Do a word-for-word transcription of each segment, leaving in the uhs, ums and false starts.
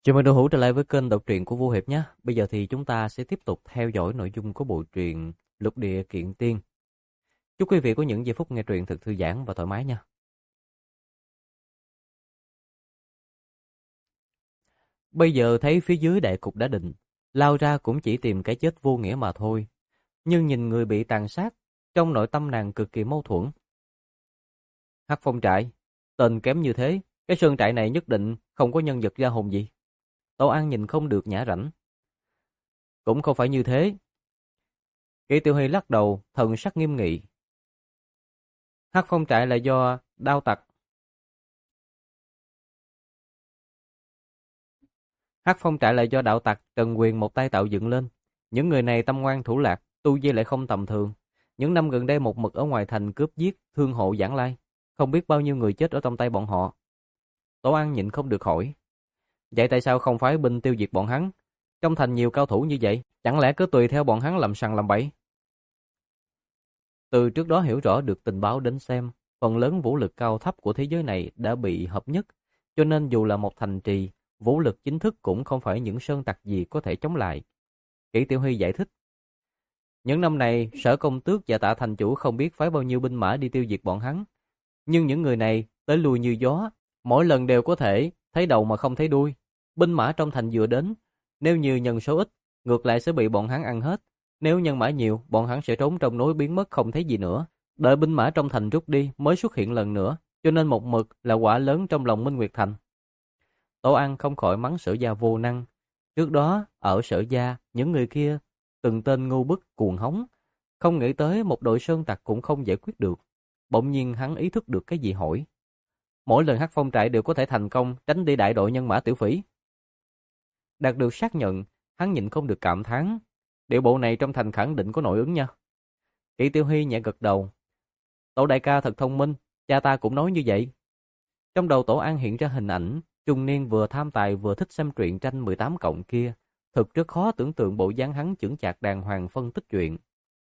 Chào mừng đội hữu trở lại với kênh đọc truyện của Vô Hiệp nhé. Bây giờ thì chúng ta sẽ tiếp tục theo dõi nội dung của bộ truyện Lục Địa Kiện Tiên. Chúc quý vị có những giây phút nghe truyện thật thư giãn và thoải mái nha. Bây giờ thấy phía dưới đại cục đã định, lao ra cũng chỉ tìm cái chết vô nghĩa mà thôi. Nhưng nhìn người bị tàn sát, trong nội tâm nàng cực kỳ mâu thuẫn. Hắc Phong trại, tên kém như thế, cái sơn trại này nhất định không có nhân vật ra hồn gì. Tô An nhìn không được nhã rảnh. Cũng không phải như thế. Kỷ Tiểu Hy lắc đầu, thần sắc nghiêm nghị. Hắc Phong trại là do đao tặc. Hắc Phong trại là do đạo tặc Trần Quyền một tay tạo dựng lên. Những người này tâm ngoan thủ lạc, tu vi lại không tầm thường. Những năm gần đây một mực ở ngoài thành cướp giết, thương hộ giảng lai, không biết bao nhiêu người chết ở trong tay bọn họ. Tổ An nhịn không được hỏi. Vậy tại sao không phái binh tiêu diệt bọn hắn? Trong thành nhiều cao thủ như vậy, chẳng lẽ cứ tùy theo bọn hắn làm sằng làm bậy? Từ trước đó hiểu rõ được tình báo đến xem, phần lớn vũ lực cao thấp của thế giới này đã bị hợp nhất, cho nên dù là một thành trì, vũ lực chính thức cũng không phải những sơn tặc gì có thể chống lại. Kỷ Tiểu Huy giải thích. Những năm này, Sở Công Tước và Tạ Thành Chủ không biết phái bao nhiêu binh mã đi tiêu diệt bọn hắn. Nhưng những người này tới lui như gió, mỗi lần đều có thể thấy đầu mà không thấy đuôi. Binh mã trong thành vừa đến, nếu như nhân số ít, ngược lại sẽ bị bọn hắn ăn hết. Nếu nhân mã nhiều, bọn hắn sẽ trốn trong núi biến mất không thấy gì nữa. Đợi binh mã trong thành rút đi mới xuất hiện lần nữa, cho nên một mực là quả lớn trong lòng Minh Nguyệt Thành. Tổ An không khỏi mắng Sở Gia vô năng. Trước đó, ở Sở Gia, những người kia từng tên ngu bức cuồng hống, không nghĩ tới một đội sơn tặc cũng không giải quyết được. Bỗng nhiên hắn ý thức được cái gì hỏi. Mỗi lần Hắc Phong trại đều có thể thành công tránh đi đại đội nhân mã tiểu phỉ. Đạt được xác nhận, hắn nhịn không được cảm thán. Điệu bộ này trong thành khẳng định có nội ứng nha. Kỷ Tiêu Hy nhẹ gật đầu. Tổ đại ca thật thông minh, cha ta cũng nói như vậy. Trong đầu Tổ An hiện ra hình ảnh trung niên vừa tham tài vừa thích xem truyện tranh mười tám cộng kia, thực rất khó tưởng tượng bộ dáng hắn chững chạc đàng hoàng phân tích chuyện.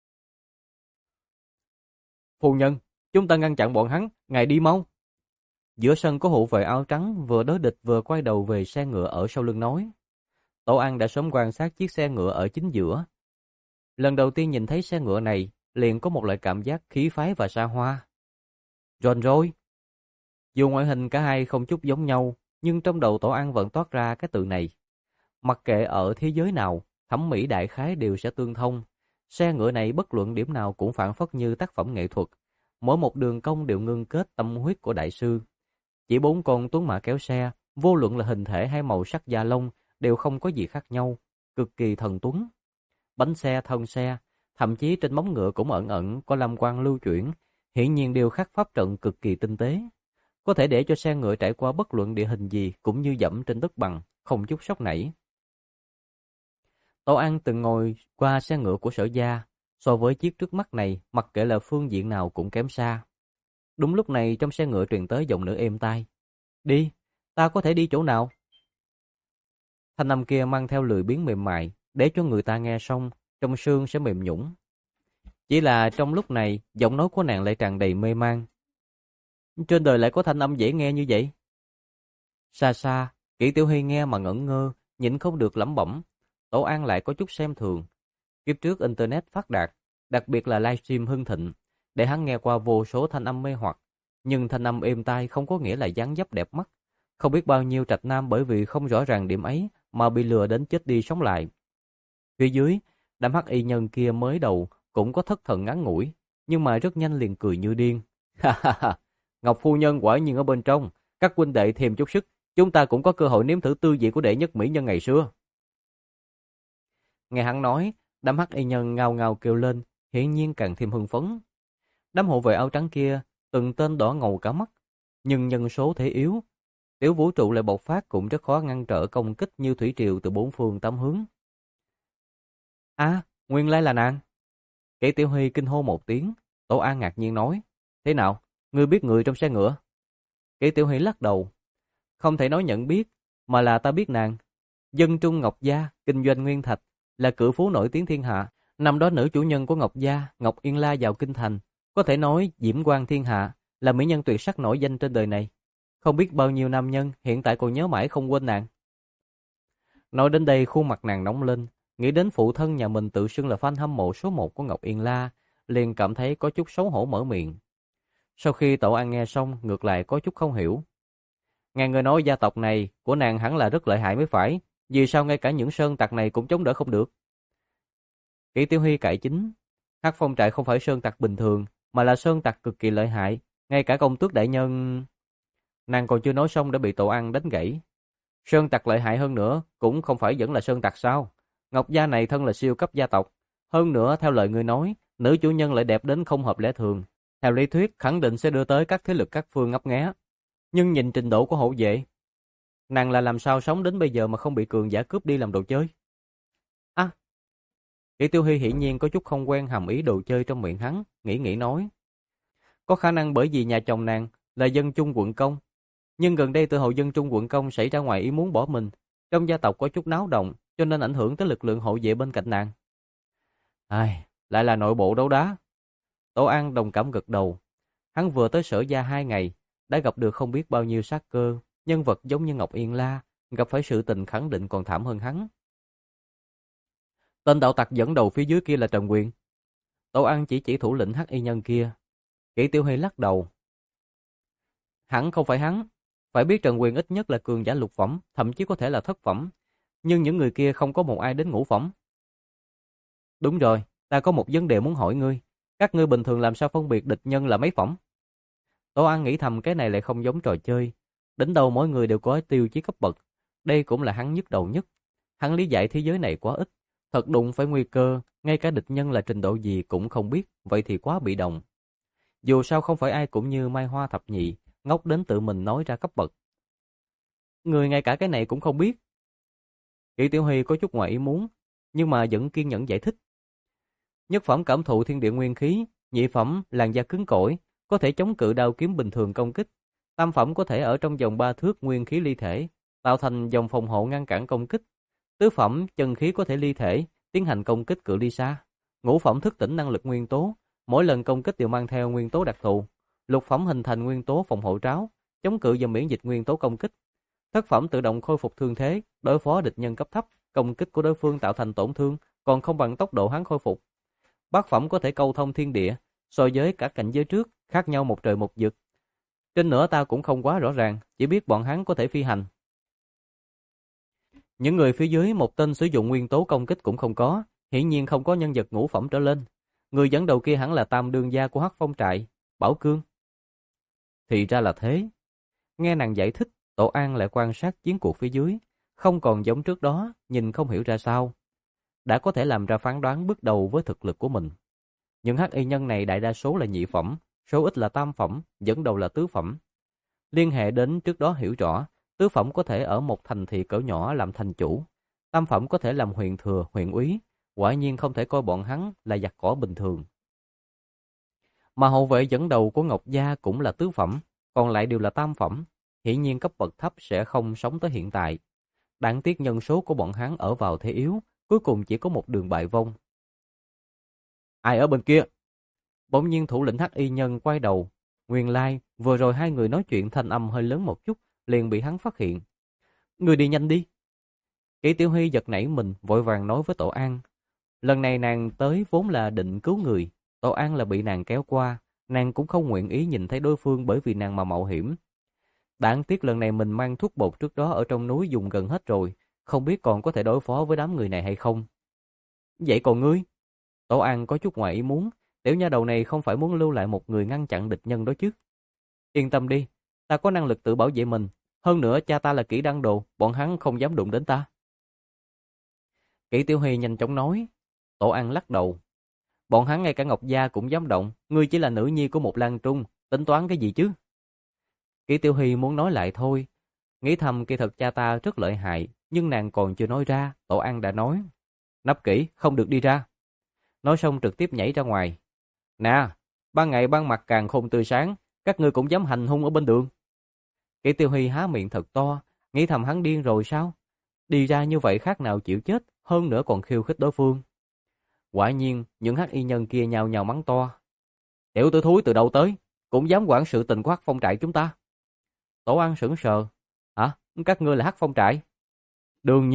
Phu nhân, chúng ta ngăn chặn bọn hắn, ngài đi mau. Giữa sân có hộ vệ áo trắng vừa đối địch vừa quay đầu về xe ngựa ở sau lưng nói. Tổ An đã sớm quan sát chiếc xe ngựa ở chính giữa. Lần đầu tiên nhìn thấy xe ngựa này, liền có một loại cảm giác khí phái và xa hoa. Rolls Royce. Dù ngoại hình cả hai không chút giống nhau, nhưng trong đầu Tổ An vẫn toát ra cái từ này. Mặc kệ ở thế giới nào, thẩm mỹ đại khái đều sẽ tương thông. Xe ngựa này bất luận điểm nào cũng phản phất như tác phẩm nghệ thuật. Mỗi một đường cong đều ngưng kết tâm huyết của đại sư. Chỉ bốn con tuấn mã kéo xe, vô luận là hình thể hay màu sắc da lông, đều không có gì khác nhau, cực kỳ thần tuấn. Bánh xe, thân xe, thậm chí trên móng ngựa cũng ẩn ẩn có lam quang lưu chuyển, hiển nhiên đều khắc pháp trận cực kỳ tinh tế. Có thể để cho xe ngựa trải qua bất luận địa hình gì cũng như dẫm trên đất bằng, không chút sốc nảy. Tổ An từng ngồi qua xe ngựa của Sở Gia, so với chiếc trước mắt này, mặc kệ là phương diện nào cũng kém xa. Đúng lúc này trong xe ngựa truyền tới giọng nữ êm tai. Đi, ta có thể đi chỗ nào? Thanh âm kia mang theo lười biếng mềm mại, để cho người ta nghe xong, trong xương sẽ mềm nhũn. Chỉ là trong lúc này, giọng nói của nàng lại tràn đầy mê man. Trên đời lại có thanh âm dễ nghe như vậy? Xa xa, Kỷ Tiểu Hy nghe mà ngẩn ngơ, nhịn không được lẩm bẩm. Tổ An lại có chút xem thường. Kiếp trước Internet phát đạt, đặc biệt là livestream hưng thịnh, để hắn nghe qua vô số thanh âm mê hoặc. Nhưng thanh âm êm tai không có nghĩa là dáng dấp đẹp mắt. Không biết bao nhiêu trạch nam bởi vì không rõ ràng điểm ấy mà bị lừa đến chết đi sống lại. Phía dưới, đám hắc y nhân kia mới đầu cũng có thất thần ngắn ngủi, nhưng mà rất nhanh liền cười như điên. Ha ha ha, Ngọc phu nhân quả nhiên ở bên trong, các huynh đệ thêm chút sức, chúng ta cũng có cơ hội nếm thử tư vị của đệ nhất mỹ nhân ngày xưa. Nghe hắn nói, đám hắc y nhân ngao ngao kêu lên, hiển nhiên càng thêm hưng phấn. Đám hộ vệ áo trắng kia, từng tên đỏ ngầu cả mắt, nhưng nhân số thể yếu, tiểu vũ trụ lại bộc phát cũng rất khó ngăn trở công kích như thủy triều từ bốn phương tám hướng. À, nguyên lai là nàng. Kỷ Tiểu Huy kinh hô một tiếng, Tổ An ngạc nhiên nói, thế nào, ngươi biết người trong xe ngựa? Kỷ Tiểu Huy lắc đầu, không thể nói nhận biết, mà là ta biết nàng. Dân Trung Ngọc Gia, kinh doanh nguyên thạch, là cự phú nổi tiếng thiên hạ. Năm đó nữ chủ nhân của Ngọc Gia, Ngọc Yên La vào kinh thành, có thể nói diễm quang thiên hạ, là mỹ nhân tuyệt sắc nổi danh trên đời này. Không biết bao nhiêu nam nhân hiện tại còn nhớ mãi không quên nàng. Nói đến đây khuôn mặt nàng nóng lên, nghĩ đến phụ thân nhà mình tự xưng là fan hâm mộ số một của Ngọc Yên La, liền cảm thấy có chút xấu hổ mở miệng. Sau khi Tổ An nghe xong, ngược lại có chút không hiểu. Nghe người nói gia tộc này của nàng hẳn là rất lợi hại mới phải, vì sao ngay cả những sơn tặc này cũng chống đỡ không được? Kỷ Tiểu Huy cãi chính, Hắc Phong trại không phải sơn tặc bình thường, mà là sơn tặc cực kỳ lợi hại, ngay cả công tước đại nhân. Nàng còn chưa nói xong đã bị Tổ An đánh gãy. Sơn tặc lợi hại hơn nữa, cũng không phải vẫn là sơn tặc sao? Ngọc gia này thân là siêu cấp gia tộc, hơn nữa theo lời người nói, nữ chủ nhân lại đẹp đến không hợp lẽ thường. Theo lý thuyết khẳng định sẽ đưa tới các thế lực các phương ngấp nghé. Nhưng nhìn trình độ của hộ vệ, nàng là làm sao sống đến bây giờ mà không bị cường giả cướp đi làm đồ chơi? À, Kỷ Tiêu Hy hiển nhiên có chút không quen hàm ý đồ chơi trong miệng hắn, nghĩ nghĩ nói. Có khả năng bởi vì nhà chồng nàng là dân chung quận công, nhưng gần đây tự hồ dân trung quận công xảy ra ngoài ý muốn bỏ mình, trong gia tộc có chút náo động, cho nên ảnh hưởng tới lực lượng hộ vệ bên cạnh nàng. Ai, lại là nội bộ đấu đá. Tổ An đồng cảm gật đầu. Hắn vừa tới Sở gia hai ngày, đã gặp được không biết bao nhiêu sát cơ, nhân vật giống như Ngọc Yên La, gặp phải sự tình khẳng định còn thảm hơn hắn. Tên đạo tặc dẫn đầu phía dưới kia là Trần Quyền. Tổ An chỉ chỉ thủ lĩnh hắc y nhân kia. Kỷ Tiểu Hy lắc đầu. Hẳn không phải hắn. Phải biết Trần Quyền ít nhất là cường giả lục phẩm, thậm chí có thể là thất phẩm. Nhưng những người kia không có một ai đến ngũ phẩm. Đúng rồi, ta có một vấn đề muốn hỏi ngươi. Các ngươi bình thường làm sao phân biệt địch nhân là mấy phẩm? Tổ An nghĩ thầm cái này lại không giống trò chơi. Đến đâu mỗi người đều có tiêu chí cấp bậc. Đây cũng là hắn nhức đầu nhất. Hắn lý giải thế giới này quá ít. Thật đụng phải nguy cơ, ngay cả địch nhân là trình độ gì cũng không biết, vậy thì quá bị động. Dù sao không phải ai cũng như Mai Hoa thập nhị, ngốc đến tự mình nói ra cấp bậc. Người ngay cả cái này cũng không biết. Kỷ Tiểu Huy có chút ngoài ý muốn, nhưng mà vẫn kiên nhẫn giải thích. Nhất phẩm cảm thụ thiên địa nguyên khí, nhị phẩm làn da cứng cỏi, có thể chống cự đao kiếm bình thường công kích. Tam phẩm có thể ở trong vòng ba thước nguyên khí ly thể, tạo thành vòng phòng hộ ngăn cản công kích. Tứ phẩm chân khí có thể ly thể, tiến hành công kích cự ly xa. Ngũ phẩm thức tỉnh năng lực nguyên tố, mỗi lần công kích đều mang theo nguyên tố đặc thù. Lục phẩm hình thành nguyên tố phòng hộ tráo, chống cự và miễn dịch nguyên tố công kích. Thất phẩm tự động khôi phục thương thế, đối phó địch nhân cấp thấp, công kích của đối phương tạo thành tổn thương, còn không bằng tốc độ hắn khôi phục. Bát phẩm có thể câu thông thiên địa, so với cả cảnh giới trước, khác nhau một trời một vực. Trên nữa ta cũng không quá rõ ràng, chỉ biết bọn hắn có thể phi hành. Những người phía dưới một tên sử dụng nguyên tố công kích cũng không có, hiển nhiên không có nhân vật ngũ phẩm trở lên. Người dẫn đầu kia hẳn là tam đương gia của Hắc Phong trại, Bảo Cương. Thì ra là thế. Nghe nàng giải thích, Tổ An lại quan sát chiến cuộc phía dưới, không còn giống trước đó, nhìn không hiểu ra sao. Đã có thể làm ra phán đoán bước đầu với thực lực của mình. Những hắc y nhân này đại đa số là nhị phẩm, số ít là tam phẩm, dẫn đầu là tứ phẩm. Liên hệ đến trước đó hiểu rõ, tứ phẩm có thể ở một thành thị cỡ nhỏ làm thành chủ, tam phẩm có thể làm huyện thừa, huyện úy, quả nhiên không thể coi bọn hắn là giặc cỏ bình thường. Mà hậu vệ dẫn đầu của Ngọc Gia cũng là tứ phẩm, còn lại đều là tam phẩm, hiển nhiên cấp bậc thấp sẽ không sống tới hiện tại. Đáng tiếc nhân số của bọn hắn ở vào thế yếu, cuối cùng chỉ có một đường bại vong. Ai ở bên kia? Bỗng nhiên thủ lĩnh hắc y nhân quay đầu, nguyên lai vừa rồi hai người nói chuyện thanh âm hơi lớn một chút, liền bị hắn phát hiện. Người đi nhanh đi. Kỷ Tiểu Huy giật nảy mình, vội vàng nói với Tổ An. Lần này nàng tới vốn là định cứu người, Tổ An là bị nàng kéo qua, nàng cũng không nguyện ý nhìn thấy đối phương bởi vì nàng mà mạo hiểm. Đáng tiếc lần này mình mang thuốc bột trước đó ở trong núi dùng gần hết rồi, không biết còn có thể đối phó với đám người này hay không. Vậy còn ngươi? Tổ An có chút ngoài ý muốn, tiểu nha đầu này không phải muốn lưu lại một người ngăn chặn địch nhân đó chứ. Yên tâm đi, ta có năng lực tự bảo vệ mình, hơn nữa cha ta là kỹ đăng đồ, bọn hắn không dám đụng đến ta. Kỷ Tiểu Huy nhanh chóng nói. Tổ An lắc đầu. Bọn hắn ngay cả Ngọc Gia cũng dám động, ngươi chỉ là nữ nhi của một lang trung, tính toán cái gì chứ? Kỷ Tiểu Huy muốn nói lại thôi, nghĩ thầm kỳ thật cha ta rất lợi hại, nhưng nàng còn chưa nói ra, Tổ An đã nói. Nấp kỹ, không được đi ra. Nói xong trực tiếp nhảy ra ngoài. Nè, ban ngày ban mặt càng không tươi sáng, các ngươi cũng dám hành hung ở bên đường. Kỷ Tiêu Huy há miệng thật to, nghĩ thầm hắn điên rồi sao? Đi ra như vậy khác nào chịu chết, hơn nữa còn khiêu khích đối phương. Quả nhiên, những hắc y nhân kia nhào nhào mắng to. Tiểu tử thúi từ đâu tới, cũng dám quản sự tình của Hắc Phong trại chúng ta. Tổ An sững sờ. Hả? Các ngươi là Hắc Phong trại? Đương nhiên,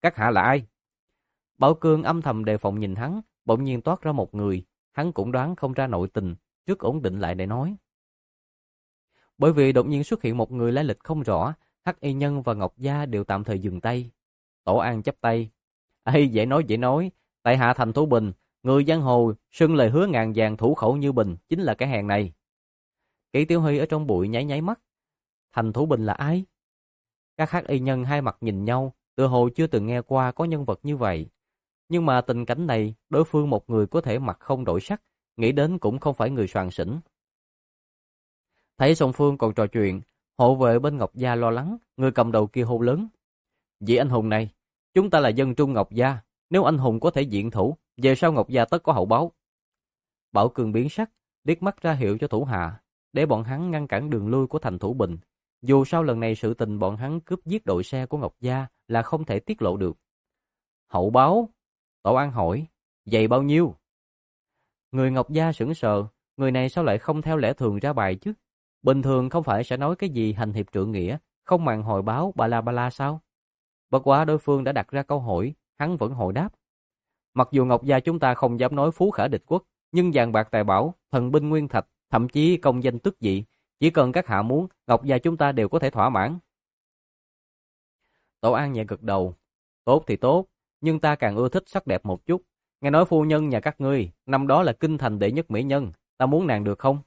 Các hạ là ai? Bảo Cương âm thầm đề phòng nhìn hắn, bỗng nhiên toát ra một người, hắn cũng đoán không ra nội tình, trước ổn định lại để nói. Bởi vì đột nhiên xuất hiện một người lai lịch không rõ, Hắc Y Nhân và Ngọc Gia đều tạm thời dừng tay. Tổ An chắp tay. Ê, dễ nói dễ nói, tại hạ Thành Thủ Bình, người giang hồ xưng lời hứa ngàn vàng thủ khẩu như bình, chính là cái hàng này. Kỷ Tiểu Huy ở trong bụi nháy nháy mắt. Thành Thủ Bình là ai? Các Hắc Y Nhân hai mặt nhìn nhau, tựa hồ chưa từng nghe qua có nhân vật như vậy. Nhưng mà tình cảnh này, đối phương một người có thể mặt không đổi sắc, nghĩ đến cũng không phải người soàn xỉn. Thấy song phương còn trò chuyện, hộ vệ bên Ngọc Gia lo lắng, người cầm đầu kia hô lớn. Vị anh hùng này, chúng ta là dân trung Ngọc Gia, nếu anh hùng có thể diện thủ, về sau Ngọc Gia tất có hậu báo. Bảo Cường biến sắc, liếc mắt ra hiệu cho thủ hạ, để bọn hắn ngăn cản đường lui của Thành Thủ Bình. Dù sao lần này sự tình bọn hắn cướp giết đội xe của Ngọc Gia là không thể tiết lộ được. Hậu báo? Tổ An hỏi, vậy bao nhiêu? Người Ngọc Gia sững sờ, người này sao lại không theo lẽ thường ra bài chứ? Bình thường không phải sẽ nói cái gì hành hiệp trượng nghĩa, không màng hồi báo ba la ba la sao? Bất quá đối phương đã đặt ra câu hỏi, hắn vẫn hồi đáp. Mặc dù Ngọc Gia chúng ta không dám nói phú khả địch quốc, nhưng vàng bạc tài bảo, thần binh nguyên thạch, thậm chí công danh tước vị, chỉ cần các hạ muốn, Ngọc Gia chúng ta đều có thể thỏa mãn. Tổ An nhẹ gật đầu. Tốt thì tốt, nhưng ta càng ưa thích sắc đẹp một chút. Nghe nói phu nhân nhà các ngươi, năm đó là kinh thành đệ nhất mỹ nhân, ta muốn nàng được không?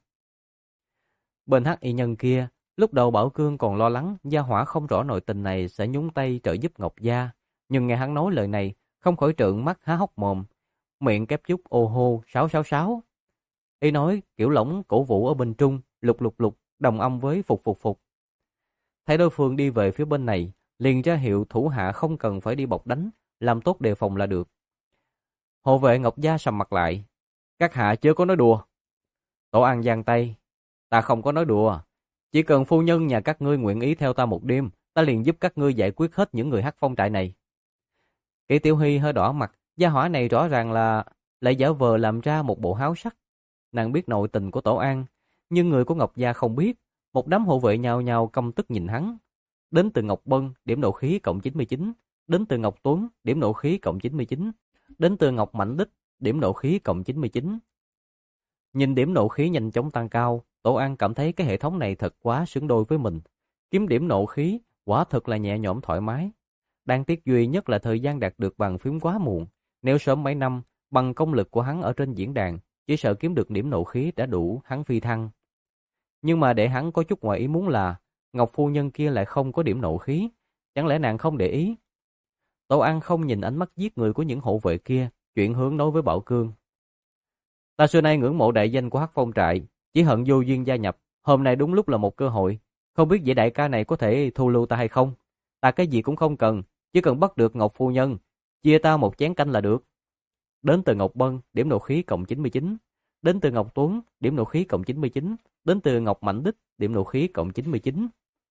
Bên Hắc Y Nhân kia, lúc đầu Bảo Cương còn lo lắng gia hỏa không rõ nội tình này sẽ nhúng tay trợ giúp Ngọc Gia, nhưng nghe hắn nói lời này, không khỏi trợn mắt há hốc mồm, miệng kép chút ô hô sáu sáu sáu. Y nói kiểu lỏng cổ vũ ở bên trung, lục lục lục, đồng âm với phục phục phục. Thấy đối phương đi về phía bên này, liền ra hiệu thủ hạ không cần phải đi bọc đánh, làm tốt đề phòng là được. Hộ vệ Ngọc Gia sầm mặt lại. Các hạ chưa có nói đùa. Tổ An giang tay. Ta không có nói đùa. Chỉ cần phu nhân nhà các ngươi nguyện ý theo ta một đêm, ta liền giúp các ngươi giải quyết hết những người Hắc Phong trại này. Kỷ Tiểu Hy hơi đỏ mặt, gia hỏa này rõ ràng là lại giả vờ làm ra một bộ háo sắc. Nàng biết nội tình của Tổ An, nhưng người của Ngọc Gia không biết. Một đám hộ vệ nhào nhào căm tức nhìn hắn. Đến từ Ngọc Bân, điểm nộ khí cộng chín mươi chín. Đến từ Ngọc Tuấn, điểm nộ khí cộng chín mươi chín. Đến từ Ngọc Mạnh Đích, điểm nộ khí cộng chín mươi chín. Nhìn điểm nộ khí nhanh chóng tăng cao, Tổ An cảm thấy cái hệ thống này thật quá xứng đôi với mình. Kiếm điểm nộ khí, quả thật là nhẹ nhõm thoải mái. Đáng tiếc duy nhất là thời gian đạt được bằng phím quá muộn. Nếu sớm mấy năm, bằng công lực của hắn ở trên diễn đàn, chỉ sợ kiếm được điểm nộ khí đã đủ hắn phi thăng. Nhưng mà để hắn có chút ngoài ý muốn là, Ngọc phu nhân kia lại không có điểm nộ khí. Chẳng lẽ nàng không để ý? Tổ An không nhìn ánh mắt giết người của những hộ vệ kia, chuyển hướng nói với Bảo Cương. Ta xưa nay ngưỡng mộ đại danh của Hắc Phong trại, chỉ hận vô duyên gia nhập, hôm nay đúng lúc là một cơ hội, không biết vị đại ca này có thể thu lưu ta hay không. Ta cái gì cũng không cần, chỉ cần bắt được Ngọc phu nhân, chia ta một chén canh là được. Đến từ Ngọc Bân, điểm nộ khí cộng chín mươi chín. Đến từ Ngọc Tuấn, điểm nộ khí cộng chín mươi chín. Đến từ Ngọc Mạnh Đích, điểm nộ khí cộng chín mươi chín.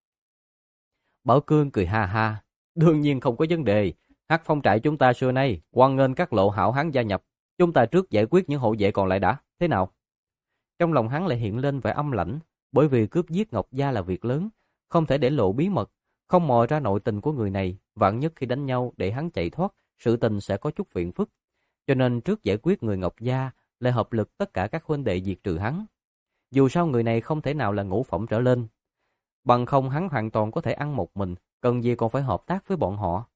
Bảo Cương cười ha ha. Đương nhiên không có vấn đề. Hắc Phong trại chúng ta xưa nay hoan nghênh các lộ hảo hán gia nhập. Chúng ta trước giải quyết những hộ vệ còn lại đã. Thế nào? Trong lòng hắn lại hiện lên vẻ âm lãnh, bởi vì cướp giết Ngọc Gia là việc lớn, không thể để lộ bí mật, không mò ra nội tình của người này, vạn nhất khi đánh nhau để hắn chạy thoát, sự tình sẽ có chút phiền phức. Cho nên trước giải quyết người Ngọc Gia, lại hợp lực tất cả các huynh đệ diệt trừ hắn. Dù sao người này không thể nào là ngũ phẩm trở lên. Bằng không hắn hoàn toàn có thể ăn một mình, cần gì còn phải hợp tác với bọn họ.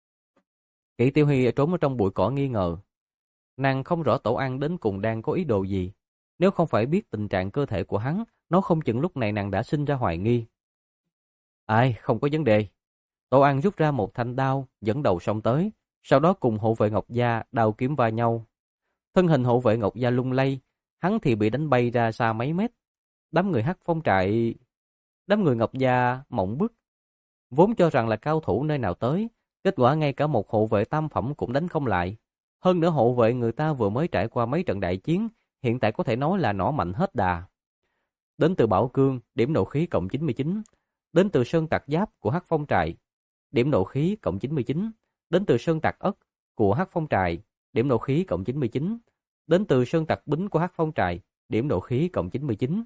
Kỷ Tiêu Hy trốn ở trong bụi cỏ nghi ngờ. Nàng không rõ Tổ An đến cùng đang có ý đồ gì. Nếu không phải biết tình trạng cơ thể của hắn, nó không chừng lúc này nàng đã sinh ra hoài nghi. Ai, không có vấn đề. Tổ An rút ra một thanh đao, dẫn đầu xông tới, sau đó cùng hộ vệ Ngọc Gia đao kiếm va nhau. Thân hình hộ vệ Ngọc Gia lung lay, hắn thì bị đánh bay ra xa mấy mét. Đám người Hắc Phong trại, đám người Ngọc Gia mộng bức, vốn cho rằng là cao thủ nơi nào tới, kết quả ngay cả một hộ vệ tam phẩm cũng đánh không lại. Hơn nữa hộ vệ người ta vừa mới trải qua mấy trận đại chiến, hiện tại có thể nói là nỏ mạnh hết đà. Đến từ Bảo Cương, điểm nộ khí cộng chín mươi chín. Đến từ Sơn Tạc Giáp của Hắc Phong trại, điểm nộ khí cộng chín mươi chín. Đến từ Sơn Tạc Ất của Hắc Phong trại, điểm nộ khí cộng chín mươi chín. Đến từ Sơn Tạc Bính của Hắc Phong trại, điểm nộ khí cộng chín mươi chín.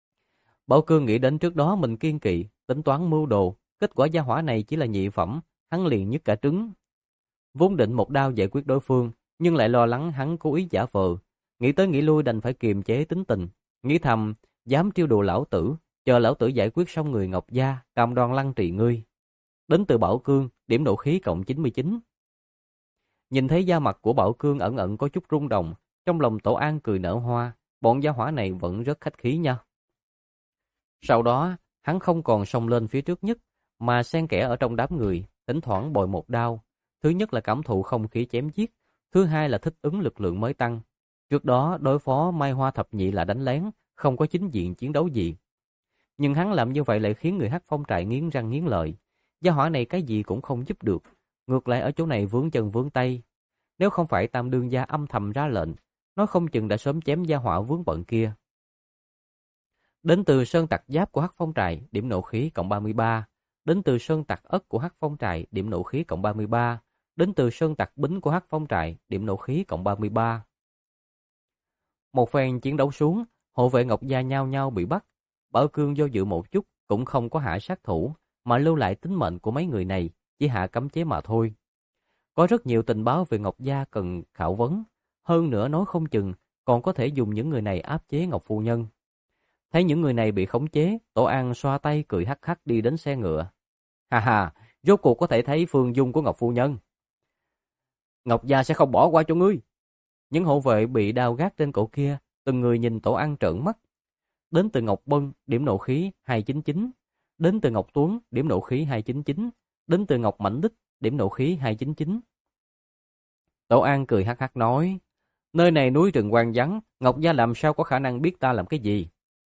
Bảo Cương nghĩ đến trước đó mình kiên kỵ, tính toán mưu đồ, kết quả gia hỏa này chỉ là nhị phẩm, hắn liền nhức cả trứng. Vốn định một đao giải quyết đối phương, nhưng lại lo lắng hắn cố ý giả vờ. Nghĩ tới nghĩ lui đành phải kiềm chế tính tình. Nghĩ thầm, dám trêu đùa lão tử, chờ lão tử giải quyết xong người Ngọc gia, cam đoan lăng trì ngươi. Đến từ Bảo Cương, điểm nộ khí cộng chín mươi chín. Nhìn thấy da mặt của Bảo Cương ẩn ẩn có chút rung động, trong lòng Tổ An cười nở hoa, bọn gia hỏa này vẫn rất khách khí nha. Sau đó, hắn không còn xông lên phía trước nhất, mà xen kẽ ở trong đám người, thỉnh thoảng bồi một đao. Thứ nhất là cảm thụ không khí chém giết, thứ hai là thích ứng lực lượng mới tăng. Trước đó đối phó Mai Hoa thập nhị là đánh lén, không có chính diện chiến đấu gì. Nhưng hắn làm như vậy lại khiến người Hắc Phong trại nghiến răng nghiến lợi. Gia hỏa này cái gì cũng không giúp được, ngược lại ở chỗ này vướng chân vướng tay. Nếu không phải Tam đương gia âm thầm ra lệnh, nó không chừng đã sớm chém gia hỏa vướng bận kia. Đến từ Sơn Tặc Giáp của Hắc Phong trại, điểm nộ khí cộng ba mươi ba. Đến từ Sơn Tặc Ất của Hắc Phong trại, điểm nộ khí cộng ba mươi ba. Đến từ Sơn Tặc Bính của Hắc Phong trại, điểm nộ khí cộng ba mươi ba. Một phen chiến đấu xuống, hộ vệ Ngọc gia nhao nhao bị bắt. Bảo Cương do dự một chút, cũng không có hạ sát thủ, mà lưu lại tính mệnh của mấy người này, chỉ hạ cấm chế mà thôi. Có rất nhiều tình báo về Ngọc gia cần khảo vấn, hơn nữa nói không chừng còn có thể dùng những người này áp chế Ngọc phu nhân. Thấy những người này bị khống chế, Tổ An xoa tay cười hắc hắc đi đến xe ngựa. Ha ha, rốt cuộc có thể thấy phương dung của Ngọc phu nhân. Ngọc gia sẽ không bỏ qua cho ngươi. Những hộ vệ bị đao gác trên cổ kia, từng người nhìn Tổ An trợn mắt. Đến từ Ngọc Bân, điểm nộ khí hai chín chín. Đến từ Ngọc Tuấn, điểm nộ khí hai chín chín. Đến từ Ngọc Mảnh Đích, điểm nộ khí hai chín chín. Tổ An cười hắc hắc nói, nơi này núi rừng hoang vắng, Ngọc gia làm sao có khả năng biết ta làm cái gì.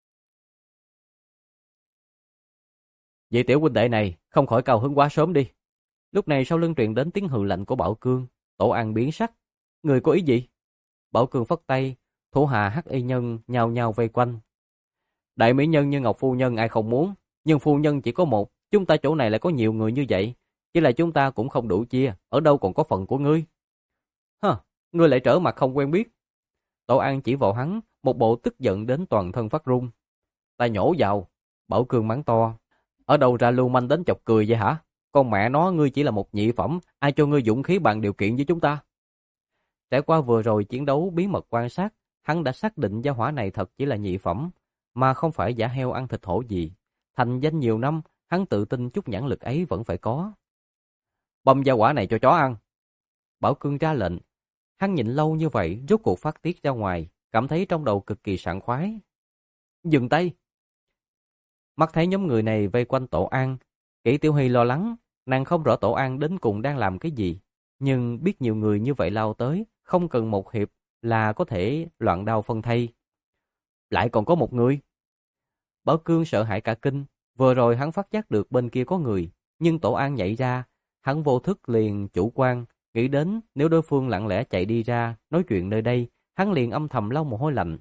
Vậy tiểu huynh đệ này không khỏi cao hứng quá sớm đi. Lúc này sau lưng truyền đến tiếng hừ lạnh của Bảo Cương. Tổ An biến sắc. Người có ý gì? Bảo Cương phất tay, thủ hạ hắc y nhân nhao nhao vây quanh. Đại mỹ nhân như Ngọc phu nhân ai không muốn, nhưng phu nhân chỉ có một, chúng ta chỗ này lại có nhiều người như vậy, chỉ là chúng ta cũng không đủ chia, ở đâu còn có phần của ngươi. Hơ, ngươi lại trở mặt không quen biết. Tổ An chỉ vào hắn, một bộ tức giận đến toàn thân phát run. Ta nhổ vào. Bảo Cương mắng to. Ở đâu ra lưu manh đến chọc cười vậy hả? Con mẹ nó, ngươi chỉ là một nhị phẩm, ai cho ngươi dũng khí bàn điều kiện với chúng ta? Trải qua vừa rồi chiến đấu bí mật quan sát, hắn đã xác định gia hỏa này thật chỉ là nhị phẩm, mà không phải giả heo ăn thịt hổ gì. Thành danh nhiều năm, hắn tự tin chút nhãn lực ấy vẫn phải có. Băm gia hỏa này cho chó ăn. Bảo Cương ra lệnh. Hắn nhịn lâu như vậy, rốt cuộc phát tiết ra ngoài, cảm thấy trong đầu cực kỳ sảng khoái. Dừng tay. Mắt thấy nhóm người này vây quanh Tổ An, Kỷ Tiểu Hy lo lắng, nàng không rõ Tổ An đến cùng đang làm cái gì, nhưng biết nhiều người như vậy lao tới, không cần một hiệp là có thể loạn đao phân thây. Lại còn có một người. Bảo Cương sợ hãi cả kinh, vừa rồi hắn phát giác được bên kia có người, nhưng Tổ An nhảy ra, hắn vô thức liền chủ quan, nghĩ đến nếu đối phương lặng lẽ chạy đi ra nói chuyện nơi đây, hắn liền âm thầm lau mồ hôi lạnh.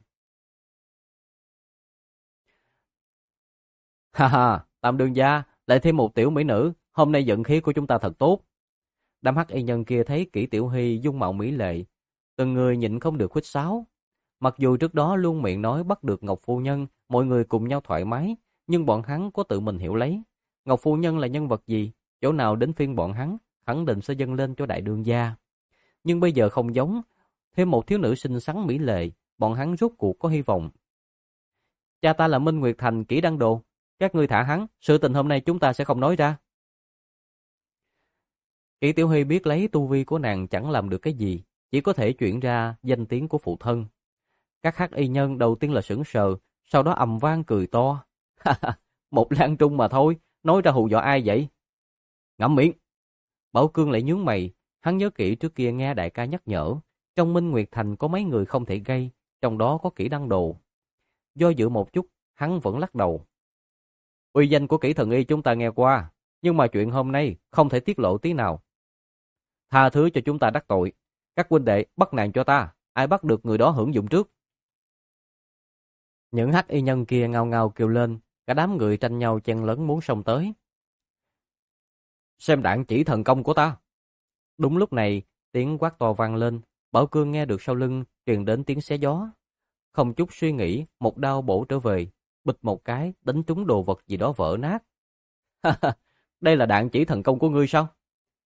Ha ha, Tam đương gia, lại thêm một tiểu mỹ nữ, hôm nay vận khí của chúng ta thật tốt. Đám hắc y nhân kia thấy Kỷ Tiểu Hy dung mạo mỹ lệ, từng người nhịn không được huýt sáo. Mặc dù trước đó luôn miệng nói bắt được Ngọc phu nhân, mọi người cùng nhau thoải mái, nhưng bọn hắn có tự mình hiểu lấy. Ngọc phu nhân là nhân vật gì, chỗ nào đến phiên bọn hắn, khẳng định sẽ dâng lên cho đại đương gia. Nhưng bây giờ không giống, thêm một thiếu nữ xinh xắn mỹ lệ, bọn hắn rốt cuộc có hy vọng. Cha ta là Minh Nguyệt Thành Kỷ Đăng Đồ, các ngươi thả hắn, sự tình hôm nay chúng ta sẽ không nói ra. Kỷ Tiểu Hy biết lấy tu vi của nàng chẳng làm được cái gì, chỉ có thể chuyển ra danh tiếng của phụ thân. Các hắc y nhân đầu tiên là sững sờ, sau đó ầm vang cười to. Một Lan Trung mà thôi, nói ra hù dọa ai vậy? Ngậm miệng. Bảo Cương lại nhướng mày, hắn nhớ kỹ trước kia nghe đại ca nhắc nhở, trong Minh Nguyệt Thành có mấy người không thể gây, trong đó có Kỷ Đăng Đồ. Do dự một chút, hắn vẫn lắc đầu. Uy danh của Kỷ thần y chúng ta nghe qua, nhưng mà chuyện hôm nay không thể tiết lộ tí nào. Tha thứ cho chúng ta đắc tội, các huynh đệ bắt nàng cho ta, ai bắt được người đó hưởng dụng trước. Những hắc y nhân kia ngao ngao kêu lên, cả đám người tranh nhau chen lấn muốn xông tới. Xem đạn chỉ thần công của ta. Đúng lúc này, tiếng quát to vang lên, Bảo Cương nghe được sau lưng truyền đến tiếng xé gió. Không chút suy nghĩ, một đao bổ trở về, bịch một cái, đánh trúng đồ vật gì đó vỡ nát. Đây là đạn chỉ thần công của ngươi sao?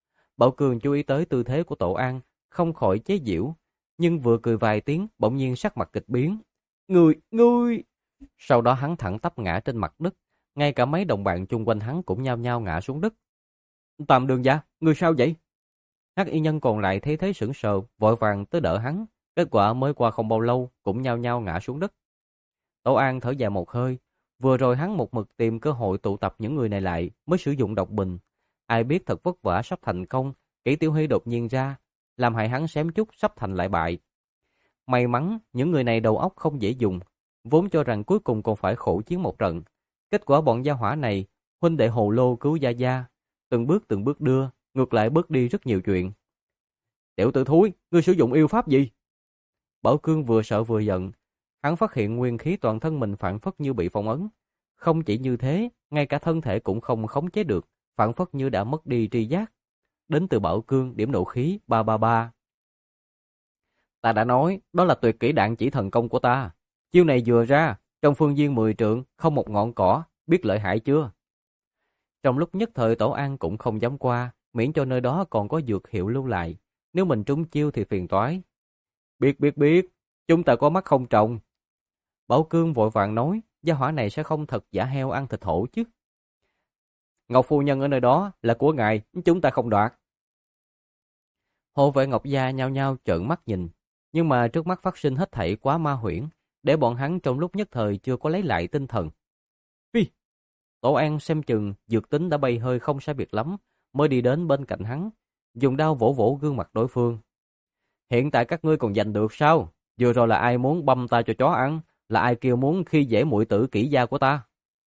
Bảo Cường chú ý tới tư thế của Tổ An, không khỏi chế giễu, nhưng vừa cười vài tiếng, bỗng nhiên sắc mặt kịch biến. Ngươi, ngươi! Sau đó hắn thẳng tắp ngã trên mặt đất, ngay cả mấy đồng bạn chung quanh hắn cũng nhao nhao ngã xuống đất. Tam Đường gia, ngươi sao vậy? Hắc y nhân còn lại thấy thế sững sờ, vội vàng tới đỡ hắn, kết quả mới qua không bao lâu cũng nhao nhao ngã xuống đất. Tổ An thở dài một hơi, vừa rồi hắn một mực tìm cơ hội tụ tập những người này lại mới sử dụng độc bình. Ai biết thật vất vả sắp thành công, Kỷ Tiểu Hy đột nhiên ra, làm hại hắn xém chút sắp thành lại bại. May mắn những người này đầu óc không dễ dùng, vốn cho rằng cuối cùng còn phải khổ chiến một trận. Kết quả bọn gia hỏa này, huynh đệ hồ lô cứu gia gia, từng bước từng bước đưa, ngược lại bớt đi rất nhiều chuyện. Tiểu tử thúi, ngươi sử dụng yêu pháp gì? Bảo Cương vừa sợ vừa giận, hắn phát hiện nguyên khí toàn thân mình phảng phất như bị phong ấn. Không chỉ như thế, ngay cả thân thể cũng không khống chế được, phảng phất như đã mất đi tri giác. Đến từ Bảo Cương, điểm nộ khí ba ba ba. Ta đã nói, đó là tuyệt kỹ đạn chỉ thần công của ta. Chiêu này vừa ra, trong phương viên mười trượng, không một ngọn cỏ, biết lợi hại chưa? Trong lúc nhất thời Tổ An cũng không dám qua, miễn cho nơi đó còn có dược hiệu lưu lại. Nếu mình trúng chiêu thì phiền toái. Biết biết biết, chúng ta có mắt không trồng. Bảo Cương vội vàng nói, gia hỏa này sẽ không thật giả heo ăn thịt hổ chứ. Ngọc phu nhân ở nơi đó là của ngài, chúng ta không đoạt. Hộ vệ Ngọc gia nhao nhao trợn mắt nhìn, nhưng mà trước mắt phát sinh hết thảy quá ma huyễn, để bọn hắn trong lúc nhất thời chưa có lấy lại tinh thần. Phi! Tổ An xem chừng dược tính đã bay hơi không sai biệt lắm, mới đi đến bên cạnh hắn, dùng đao vỗ vỗ gương mặt đối phương. Hiện tại các ngươi còn giành được sao? Vừa rồi là ai muốn băm ta cho chó ăn? Là ai kêu muốn khi dễ muội tử Kỷ gia của ta?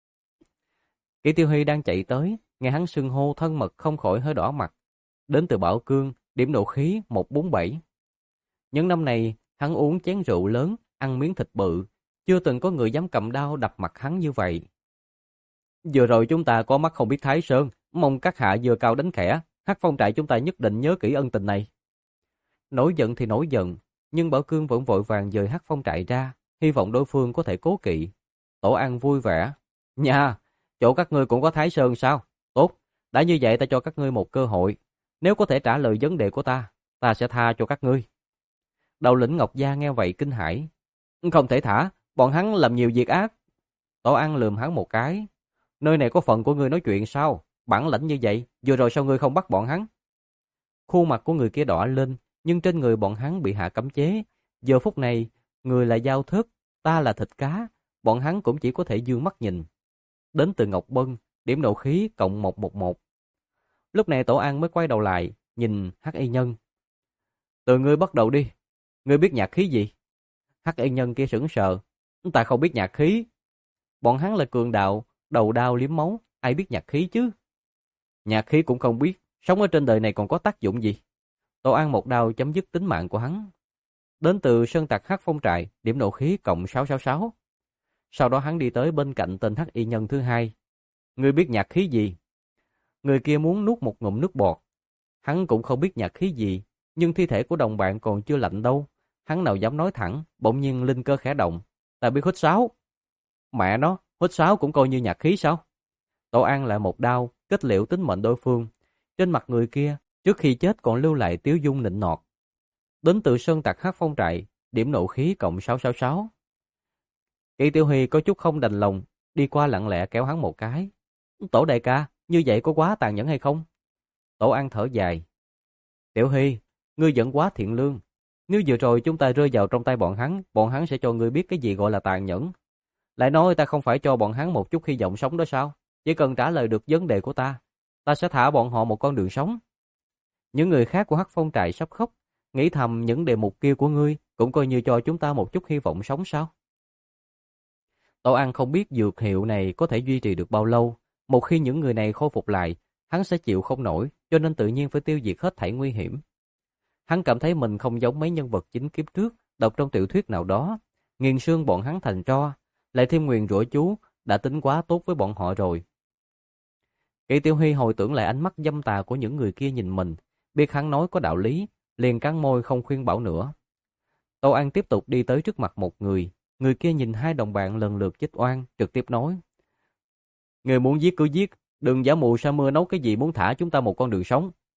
Kỷ Tiêu Hy đang chạy tới, nghe hắn xưng hô thân mật không khỏi hơi đỏ mặt. Đến từ Bảo Cương, điểm nộ khí một bốn bảy. Những năm này, hắn uống chén rượu lớn, ăn miếng thịt bự, chưa từng có người dám cầm đao đập mặt hắn như vậy. Vừa rồi chúng ta có mắt không biết Thái Sơn, mong các hạ vừa cao đánh khẽ, Hắc Phong trại chúng ta nhất định nhớ kỹ ân tình này. Nổi giận thì nổi giận, nhưng Bảo Cương vẫn vội vàng dời Hắc Phong trại ra, hy vọng đối phương có thể cố kỵ. Tổ An vui vẻ. Nha, chỗ các ngươi cũng có Thái Sơn sao? Tốt, đã như vậy ta cho các ngươi một cơ hội. Nếu có thể trả lời vấn đề của ta, ta sẽ tha cho các ngươi. Đầu lĩnh Ngọc Gia nghe vậy kinh hãi. Không thể thả, bọn hắn làm nhiều việc ác. Tổ An lườm hắn một cái. Nơi này có phần của ngươi nói chuyện sao? Bản lĩnh như vậy, vừa rồi sao ngươi không bắt bọn hắn? Khuôn mặt của người kia đỏ lên, nhưng trên người bọn hắn bị hạ cấm chế. Giờ phút này, người là dao thớt, ta là thịt cá, bọn hắn cũng chỉ có thể dương mắt nhìn. Đến từ Ngọc Bân, điểm nộ khí cộng một một một. Lúc này Tổ An mới quay đầu lại, nhìn Hắc Y Nhân. Từ ngươi bắt đầu đi, ngươi biết nhạc khí gì? Hắc Y Nhân kia sững sờ, ta không biết nhạc khí. Bọn hắn là cường đạo, đầu đao liếm máu, ai biết nhạc khí chứ? Nhạc khí cũng không biết, sống ở trên đời này còn có tác dụng gì? Tổ An một đao chấm dứt tính mạng của hắn. Đến từ Sơn Tặc Hắc Phong trại, điểm nộ khí cộng sáu sáu sáu. Sau đó hắn đi tới bên cạnh tên Hắc Y Nhân thứ hai. Ngươi biết nhạc khí gì? Người kia muốn nuốt một ngụm nước bọt. Hắn cũng không biết nhạc khí gì, nhưng thi thể của đồng bạn còn chưa lạnh đâu. Hắn nào dám nói thẳng, bỗng nhiên linh cơ khẽ động. Ta biết hít sáo. Mẹ nó, hít sáo cũng coi như nhạc khí sao? Tổ An lại một đao, kết liễu tính mệnh đối phương. Trên mặt người kia, trước khi chết còn lưu lại tiếu dung nịnh nọt. Đến từ Sơn Tặc Hắc Phong trại, điểm nộ khí cộng sáu sáu sáu. Kỷ Tiểu Huy có chút không đành lòng, đi qua lặng lẽ kéo hắn một cái. Tổ đại ca, như vậy có quá tàn nhẫn hay không? Tổ An thở dài. Tiểu Huy, ngươi vẫn quá thiện lương. Nếu vừa rồi chúng ta rơi vào trong tay bọn hắn, bọn hắn sẽ cho ngươi biết cái gì gọi là tàn nhẫn. Lại nói ta không phải cho bọn hắn một chút hy vọng sống đó sao? Chỉ cần trả lời được vấn đề của ta, ta sẽ thả bọn họ một con đường sống. Những người khác của Hắc Phong trại sắp khóc, nghĩ thầm những đề mục kia của ngươi cũng coi như cho chúng ta một chút hy vọng sống sao? Tổ An không biết dược hiệu này có thể duy trì được bao lâu. Một khi những người này khôi phục lại, hắn sẽ chịu không nổi, cho nên tự nhiên phải tiêu diệt hết thảy nguy hiểm. Hắn cảm thấy mình không giống mấy nhân vật chính kiếp trước đọc trong tiểu thuyết nào đó, nghiền xương bọn hắn thành tro, lại thêm nguyền rủa chú, đã tính quá tốt với bọn họ rồi. Kỷ Tiểu Huy hồi tưởng lại ánh mắt dâm tà của những người kia nhìn mình, biết hắn nói có đạo lý, liền cắn môi không khuyên bảo nữa. Tô An tiếp tục đi tới trước mặt một người, người kia nhìn hai đồng bạn lần lượt chết oan, trực tiếp nói: Người muốn giết cứ giết, đừng giả mù sa mưa nấu cái gì muốn thả chúng ta một con đường sống,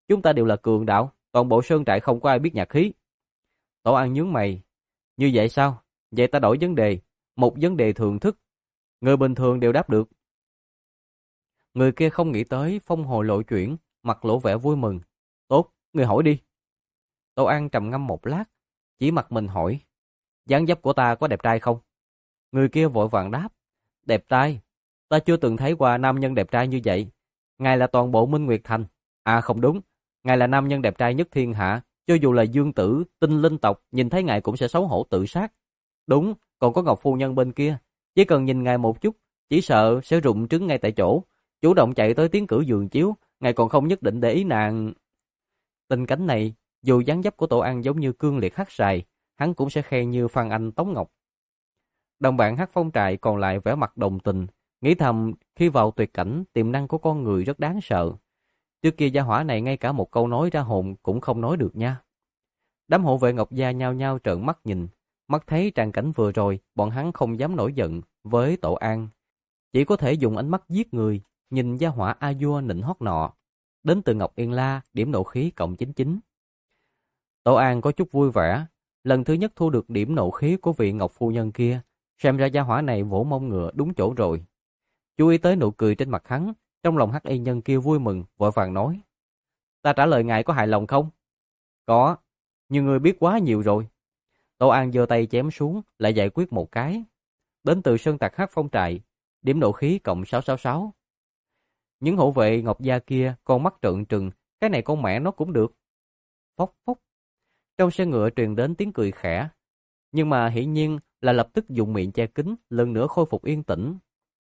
chúng ta đều là cường đạo, toàn bộ sơn trại không có ai biết nhạc khí. Tổ An nhướng mày. Như vậy sao? Vậy ta đổi vấn đề, một vấn đề thường thức. Người bình thường đều đáp được. Người kia không nghĩ tới phong hồ lộ chuyển, mặt lộ vẻ vui mừng. Tốt, người hỏi đi. Tổ An trầm ngâm một lát, chỉ mặt mình hỏi. Dáng dấp của ta có đẹp trai không? Người kia vội vàng đáp. Đẹp trai? Ta chưa từng thấy qua nam nhân đẹp trai như vậy. Ngài là toàn bộ Minh Nguyệt Thành. À không đúng, ngài là nam nhân đẹp trai nhất thiên hạ. Cho dù là dương tử, tinh linh tộc, nhìn thấy ngài cũng sẽ xấu hổ tự sát. Đúng, còn có Ngọc Phu Nhân bên kia. Chỉ cần nhìn ngài một chút, chỉ sợ sẽ rụng trứng ngay tại chỗ. Chủ động chạy tới tiến cử giường chiếu, ngài còn không nhất định để ý nàng. Tình cảnh này, dù dáng dấp của Tổ An giống như cương liệt hắc sài, hắn cũng sẽ khen như Phan Anh Tống Ngọc. Đồng bạn Hắc Phong trại còn lại vẻ mặt đồng tình, nghĩ thầm khi vào tuyệt cảnh tiềm năng của con người rất đáng sợ. Trước kia gia hỏa này ngay cả một câu nói ra hồn cũng không nói được nha. Đám hộ vệ Ngọc Gia nhao nhao trợn mắt nhìn, mắt thấy tràng cảnh vừa rồi, bọn hắn không dám nổi giận với Tổ An, chỉ có thể dùng ánh mắt giết người, nhìn gia hỏa a vua nịnh hót nọ. Đến từ Ngọc Yên La, điểm nộ khí cộng chín chín. Tổ An có chút vui vẻ, lần thứ nhất thu được điểm nộ khí của vị Ngọc Phu Nhân kia, xem ra gia hỏa này vỗ mông ngựa đúng chỗ rồi. Chú ý tới nụ cười trên mặt hắn, trong lòng Hắc Y Nhân kia vui mừng, vội vàng nói. Ta trả lời ngài có hài lòng không? Có, nhưng ngươi biết quá nhiều rồi. Tổ An giơ tay chém xuống, lại giải quyết một cái. Đến từ Sơn Tặc Hắc Phong trại, điểm nộ khí cộng sáu sáu sáu. Những hộ vệ Ngọc Gia kia con mắt trợn trừng, cái này con mẹ nó cũng được. Phốc phốc. Trong xe ngựa truyền đến tiếng cười khẽ, nhưng mà hiển nhiên là lập tức dùng miệng che kín, lần nữa khôi phục yên tĩnh.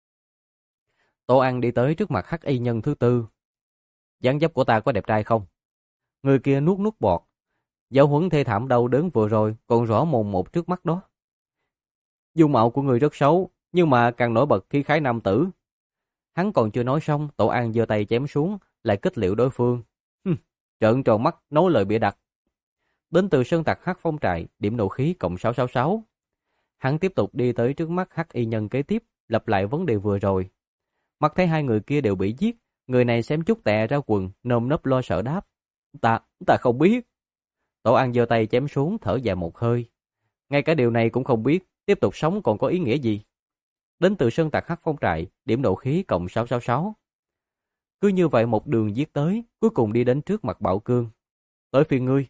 Tổ An đi tới trước mặt Hắc Y Nhân thứ tư. Dáng dấp của ta có đẹp trai không? Người kia nuốt nuốt bọt. Giáo huấn thê thảm đau đớn vừa rồi còn rõ mồn một trước mắt đó. Dung mạo của người rất xấu, nhưng mà càng nổi bật khí khái nam tử. Hắn còn chưa nói xong, Tổ An giơ tay chém xuống, lại kết liễu đối phương. Hừm, trợn tròn mắt nói lời bịa đặt. Đến từ Sơn Tặc Hắc Phong trại, điểm nộ khí cộng sáu sáu sáu. Hắn tiếp tục đi tới trước mắt Hắc Y Nhân kế tiếp, lặp lại vấn đề vừa rồi. Mắt thấy hai người kia đều bị giết, người này xém chút tè ra quần, nơm nớp lo sợ đáp. Ta, ta không biết. Tổ An giơ tay chém xuống, thở dài một hơi. Ngay cả điều này cũng không biết, tiếp tục sống còn có ý nghĩa gì? Đến từ Sơn Tặc Hắc Phong trại, điểm nộ khí cộng sáu sáu sáu. Cứ như vậy một đường giết tới, cuối cùng đi đến trước mặt Bảo Cương. Tới phiên ngươi.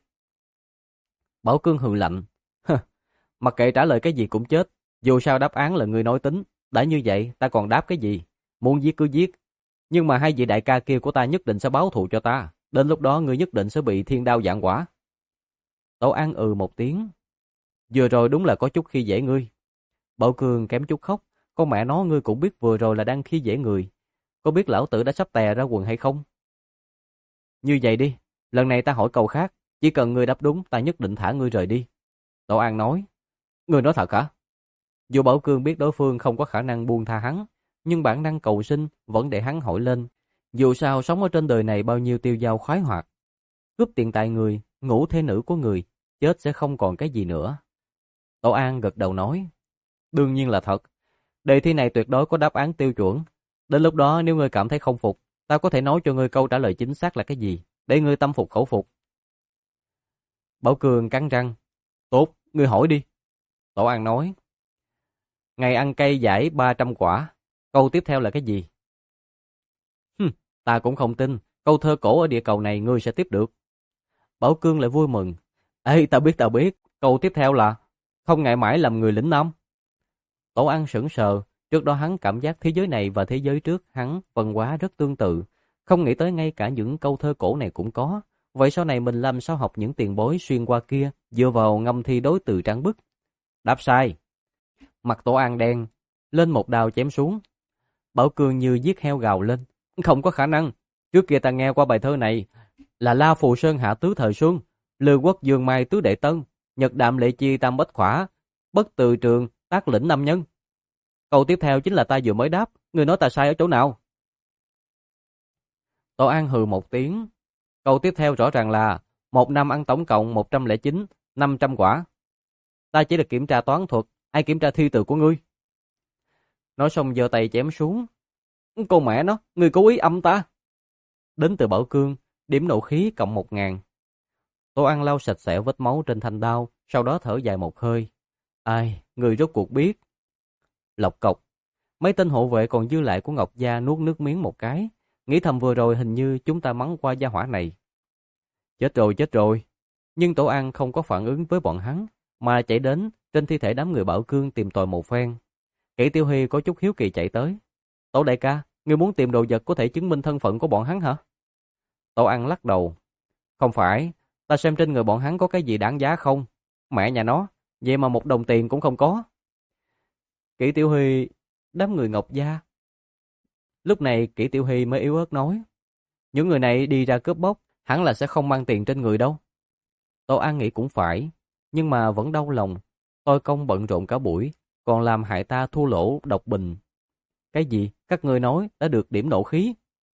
Bảo Cương hừ lạnh. Mặc kệ trả lời cái gì cũng chết, dù sao đáp án là ngươi nói tính, đã như vậy ta còn đáp cái gì? Muốn giết cứ giết, nhưng mà hai vị đại ca kia của ta nhất định sẽ báo thù cho ta, đến lúc đó ngươi nhất định sẽ bị thiên đao vạn quả. Tổ An ừ một tiếng. Vừa rồi đúng là có chút khi dễ ngươi. Bảo Cương kém chút khóc, con mẹ nó ngươi cũng biết vừa rồi là đang khi dễ người. Có biết lão tử đã sắp tè ra quần hay không? Như vậy đi, lần này ta hỏi câu khác, chỉ cần ngươi đáp đúng ta nhất định thả ngươi rời đi. Tổ An nói. Ngươi nói thật hả? Dù Bảo Cương biết đối phương không có khả năng buông tha hắn, nhưng bản năng cầu sinh vẫn để hắn hỏi lên. Dù sao sống ở trên đời này bao nhiêu tiêu dao khoái hoạt. Cướp tiền tài người, ngủ thê nữ của người, chết sẽ không còn cái gì nữa. Tổ An gật đầu nói. Đương nhiên là thật. Đề thi này tuyệt đối có đáp án tiêu chuẩn. Đến lúc đó nếu ngươi cảm thấy không phục, ta có thể nói cho ngươi câu trả lời chính xác là cái gì, để ngươi tâm phục khẩu phục. Bảo Cường cắn răng. Tốt, ngươi hỏi đi. Tổ An nói. Ngày ăn cây giải ba trăm quả. Câu tiếp theo là cái gì? Hừm, ta cũng không tin. Câu thơ cổ ở địa cầu này ngươi sẽ tiếp được. Bảo Cương lại vui mừng. Ê, ta biết ta biết. Câu tiếp theo là không ngại mãi làm người lĩnh nam. Tổ An sững sờ. Trước đó hắn cảm giác thế giới này và thế giới trước hắn văn hóa rất tương tự. Không nghĩ tới ngay cả những câu thơ cổ này cũng có. Vậy sau này mình làm sao học những tiền bối xuyên qua kia dựa vào ngâm thi đối từ trang bức? Đáp sai. Mặt Tổ An đen, lên một đao chém xuống. Bảo Cương như giết heo gào lên. Không có khả năng. Trước kia ta nghe qua bài thơ này là La Phù Sơn hạ tứ thời xuân, Lư Quốc Dương Mai tứ đệ tân, Nhật Đạm Lệ Chi tam bách khỏa, Bất từ trường tác lĩnh năm nhân. Câu tiếp theo chính là ta vừa mới đáp, ngươi nói ta sai ở chỗ nào? Tổ An hừ một tiếng. Câu tiếp theo rõ ràng là một năm ăn tổng cộng một trăm lẻ chín, năm trăm quả. Ta chỉ là kiểm tra toán thuật, ai kiểm tra thi từ của ngươi? Nói xong giơ tay chém xuống. Cô mẹ nó, ngươi cố ý âm ta. Đến từ Bảo Cương, Điểm nộ khí cộng một ngàn. Tô An lau sạch sẽ vết máu trên thanh đao, sau đó thở dài một hơi. Ai, người rốt cuộc biết. Lộc cộc. Mấy tên hộ vệ còn dư lại của Ngọc Gia nuốt nước miếng một cái, nghĩ thầm vừa rồi hình như chúng ta mắng qua gia hỏa này. Chết rồi, chết rồi. Nhưng Tổ An không có phản ứng với bọn hắn, mà chạy đến trên thi thể đám người Bảo Cương tìm tòi một phen. Kỷ Tiêu Huy có chút hiếu kỳ chạy tới. Tổ đại ca, ngươi muốn tìm đồ vật có thể chứng minh thân phận của bọn hắn hả? Tổ An lắc đầu. Không phải, ta xem trên người bọn hắn có cái gì đáng giá không? Mẹ nhà nó, vậy mà một đồng tiền cũng không có. Kỷ Tiêu Huy, đám người Ngọc Gia. Lúc này Kỷ Tiêu Huy mới yếu ớt nói. Những người này đi ra cướp bóc, hẳn là sẽ không mang tiền trên người đâu. Tô An nghĩ cũng phải, nhưng mà vẫn đau lòng. Tôi công bận rộn cả buổi, còn làm hại ta thua lỗ độc bình. Cái gì? Các ngươi nói đã được điểm nộ khí.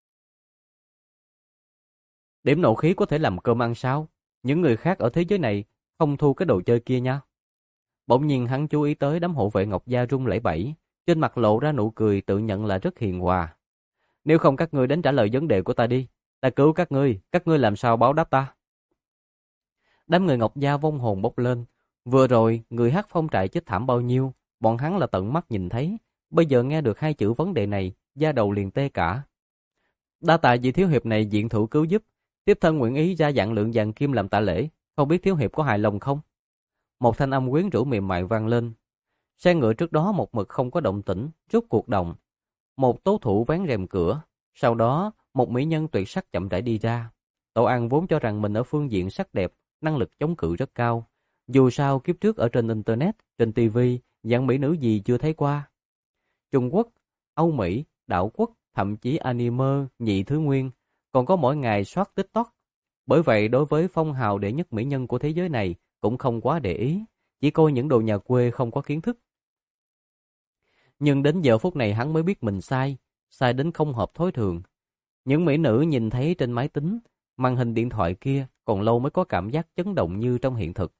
Điểm nộ khí có thể làm cơm ăn sao? Những người khác ở thế giới này không thu cái đồ chơi kia nha. Bỗng nhiên hắn chú ý tới đám hộ vệ Ngọc Gia run lẩy bẩy, trên mặt lộ ra nụ cười tự nhận là rất hiền hòa. Nếu không các ngươi đến trả lời vấn đề của ta đi, ta cứu các ngươi, các ngươi làm sao báo đáp ta? Đám người Ngọc Gia vong hồn bốc lên. Vừa rồi, người hát phong trại chết thảm bao nhiêu, bọn hắn là tận mắt nhìn thấy. Bây giờ nghe được hai chữ vấn đề này, da đầu liền tê cả. Đa tạ vị thiếu hiệp này diện thủ cứu giúp, tiếp thân nguyện ý ra dạng lượng vàng kim làm tạ lễ, không biết thiếu hiệp có hài lòng không? Một thanh âm quyến rũ mềm mại vang lên. Xe ngựa trước đó một mực không có động tĩnh, rút cuộc động. Một tố thủ vén rèm cửa, sau đó một mỹ nhân tuyệt sắc chậm rãi đi ra. Tổ An vốn cho rằng mình ở phương diện sắc đẹp, năng lực chống cự rất cao. Dù sao kiếp trước ở trên internet, trên ti vi, dạng mỹ nữ gì chưa thấy qua. Trung Quốc, Âu Mỹ, Đảo Quốc, thậm chí anime, nhị thứ nguyên, còn có mỗi ngày soát TikTok. Bởi vậy đối với phong hào đệ nhất mỹ nhân của thế giới này cũng không quá để ý, chỉ coi những đồ nhà quê không có kiến thức. Nhưng đến giờ phút này hắn mới biết mình sai, sai đến không hợp thói thường. Những mỹ nữ nhìn thấy trên máy tính, màn hình điện thoại kia còn lâu mới có cảm giác chấn động như trong hiện thực.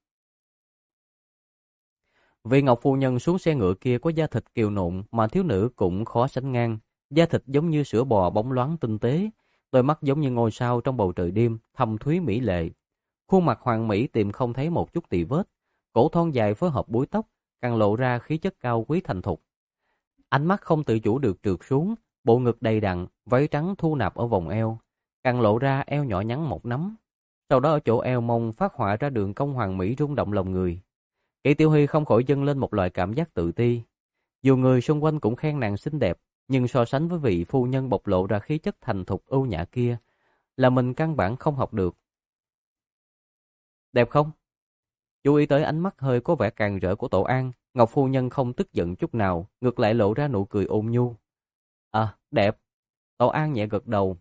Vị Ngọc phu nhân xuống xe ngựa kia có da thịt kiều nộn mà thiếu nữ cũng khó sánh ngang, da thịt giống như sữa bò bóng loáng tinh tế, đôi mắt giống như ngôi sao trong bầu trời đêm, thâm thúy mỹ lệ. Khuôn mặt hoàng mỹ tìm không thấy một chút tì vết, cổ thon dài phối hợp búi tóc, càng lộ ra khí chất cao quý thành thục. Ánh mắt không tự chủ được trượt xuống, bộ ngực đầy đặn, váy trắng thu nạp ở vòng eo, càng lộ ra eo nhỏ nhắn một nắm. Sau đó ở chỗ eo mông phát họa ra đường cong hoàng mỹ rung động lòng người. Kỷ Tiêu Huy không khỏi dâng lên một loại cảm giác tự ti. Dù người xung quanh cũng khen nàng xinh đẹp, nhưng so sánh với vị phu nhân bộc lộ ra khí chất thành thục ưu nhã kia, là mình căn bản không học được. Đẹp không? Chú ý tới ánh mắt hơi có vẻ càng rỡ của Tổ An, Ngọc phu nhân không tức giận chút nào, ngược lại lộ ra nụ cười ôn nhu. À, đẹp. Tổ An nhẹ gật đầu.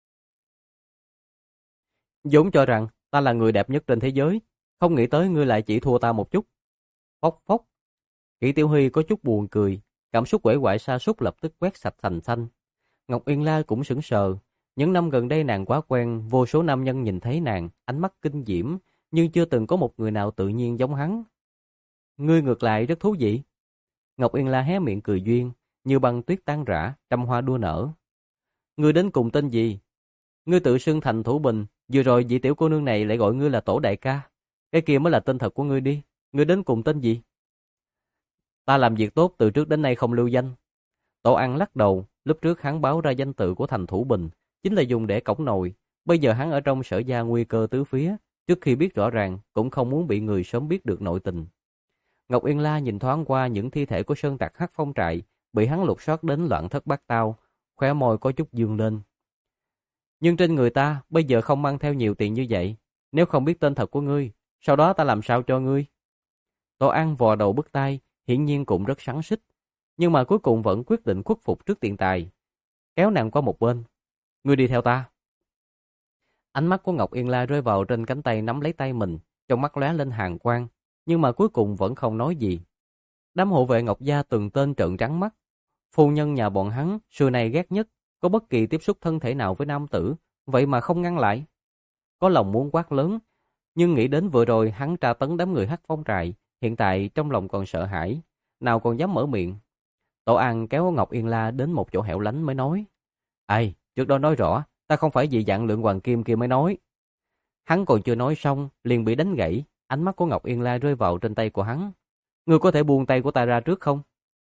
Vốn cho rằng ta là người đẹp nhất trên thế giới, không nghĩ tới ngươi lại chỉ thua ta một chút. Phốc phốc. Kỷ Tiêu Huy có chút buồn cười, cảm xúc uể oải sa sút lập tức quét sạch thành xanh. Ngọc Yên La cũng sững sờ, những năm gần đây nàng quá quen, vô số nam nhân nhìn thấy nàng, ánh mắt kinh diễm, nhưng chưa từng có một người nào tự nhiên giống hắn. Ngươi ngược lại rất thú vị. Ngọc Yên La hé miệng cười duyên, như băng tuyết tan rã, trăm hoa đua nở. Ngươi đến cùng tên gì? Ngươi tự xưng thành Thủ Bình, vừa rồi vị tiểu cô nương này lại gọi ngươi là Tổ đại ca. Cái kia mới là tên thật của ngươi đi. Ngươi đến cùng tên gì? Ta làm việc tốt từ trước đến nay không lưu danh. Tổ An lắc đầu, lúc trước hắn báo ra danh tự của thành Thủ Bình, chính là dùng để cõng nồi. Bây giờ hắn ở trong Sở Gia nguy cơ tứ phía, trước khi biết rõ ràng cũng không muốn bị người sớm biết được nội tình. Ngọc Yên La nhìn thoáng qua những thi thể của sơn tặc Hắc Phong trại, bị hắn lục soát đến loạn thất bát tao, khóe môi có chút dương lên. Nhưng trên người ta bây giờ không mang theo nhiều tiền như vậy, nếu không biết tên thật của ngươi, sau đó ta làm sao cho ngươi? Tổ An vò đầu bứt tai, hiển nhiên cũng rất sắn xích, nhưng mà cuối cùng vẫn quyết định khuất phục trước tiền tài, kéo nàng qua một bên. Ngươi đi theo ta. Ánh mắt của Ngọc Yên La rơi vào trên cánh tay nắm lấy tay mình, trong mắt lóe lên hàn quang, nhưng mà cuối cùng vẫn không nói gì. Đám hộ vệ Ngọc Gia từng tên trợn trắng mắt. Phu nhân nhà bọn hắn xưa nay ghét nhất có bất kỳ tiếp xúc thân thể nào với nam tử, vậy mà không ngăn lại. Có lòng muốn quát lớn, nhưng nghĩ đến vừa rồi hắn tra tấn đám người Hắc Phong trại, hiện tại trong lòng còn sợ hãi, nào còn dám mở miệng. Tổ An kéo Ngọc Yên La đến một chỗ hẻo lánh mới nói: "Ai, trước đó nói rõ, ta không phải vì dạng lượng hoàng kim kia mới nói. Hắn còn chưa nói xong, liền bị đánh gãy, ánh mắt của Ngọc Yên La rơi vào trên tay của hắn. Ngươi có thể buông tay của ta ra trước không?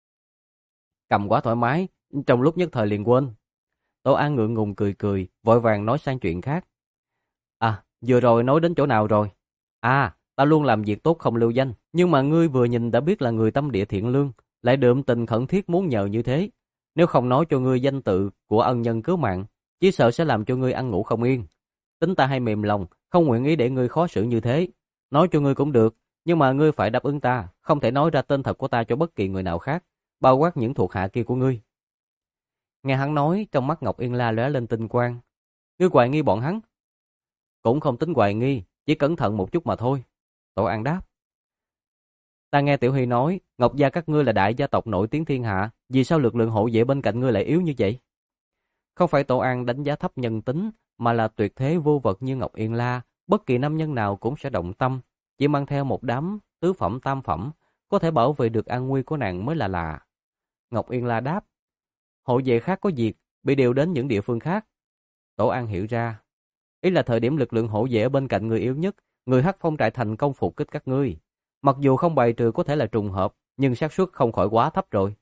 Cầm quá thoải mái, trong lúc nhất thời liền quên. Tổ An ngượng ngùng cười cười, vội vàng nói sang chuyện khác. À, vừa rồi nói đến chỗ nào rồi? À, ta luôn làm việc tốt không lưu danh, nhưng mà ngươi vừa nhìn đã biết là người tâm địa thiện lương, lại đượm tình khẩn thiết muốn nhờ như thế. Nếu không nói cho ngươi danh tự của ân nhân cứu mạng, chỉ sợ sẽ làm cho ngươi ăn ngủ không yên. Tính ta hay mềm lòng, không nguyện ý để ngươi khó xử như thế. Nói cho ngươi cũng được, nhưng mà ngươi phải đáp ứng ta, không thể nói ra tên thật của ta cho bất kỳ người nào khác, bao quát những thuộc hạ kia của ngươi. Nghe hắn nói, trong mắt Ngọc Yên La lóe lên tinh quang. Ngươi hoài nghi bọn hắn? Cũng không tính hoài nghi, chỉ cẩn thận một chút mà thôi. Tổ An đáp. Ta nghe Tiểu Huy nói, Ngọc gia các ngươi là đại gia tộc nổi tiếng thiên hạ, vì sao lực lượng hộ vệ bên cạnh ngươi lại yếu như vậy? Không phải Tổ An đánh giá thấp nhân tính, mà là tuyệt thế vô vật như Ngọc Yên La, bất kỳ nam nhân nào cũng sẽ động tâm, chỉ mang theo một đám tứ phẩm tam phẩm, có thể bảo vệ được an nguy của nàng mới là lạ. Ngọc Yên La đáp. Hộ vệ khác có việc, bị điều đến những địa phương khác. Tổ An hiểu ra. Ý là thời điểm lực lượng hộ vệ ở bên cạnh người yếu nhất, người Hắc Phong trại thành công phục kích các ngươi. Mặc dù không bài trừ có thể là trùng hợp, nhưng xác suất không khỏi quá thấp rồi.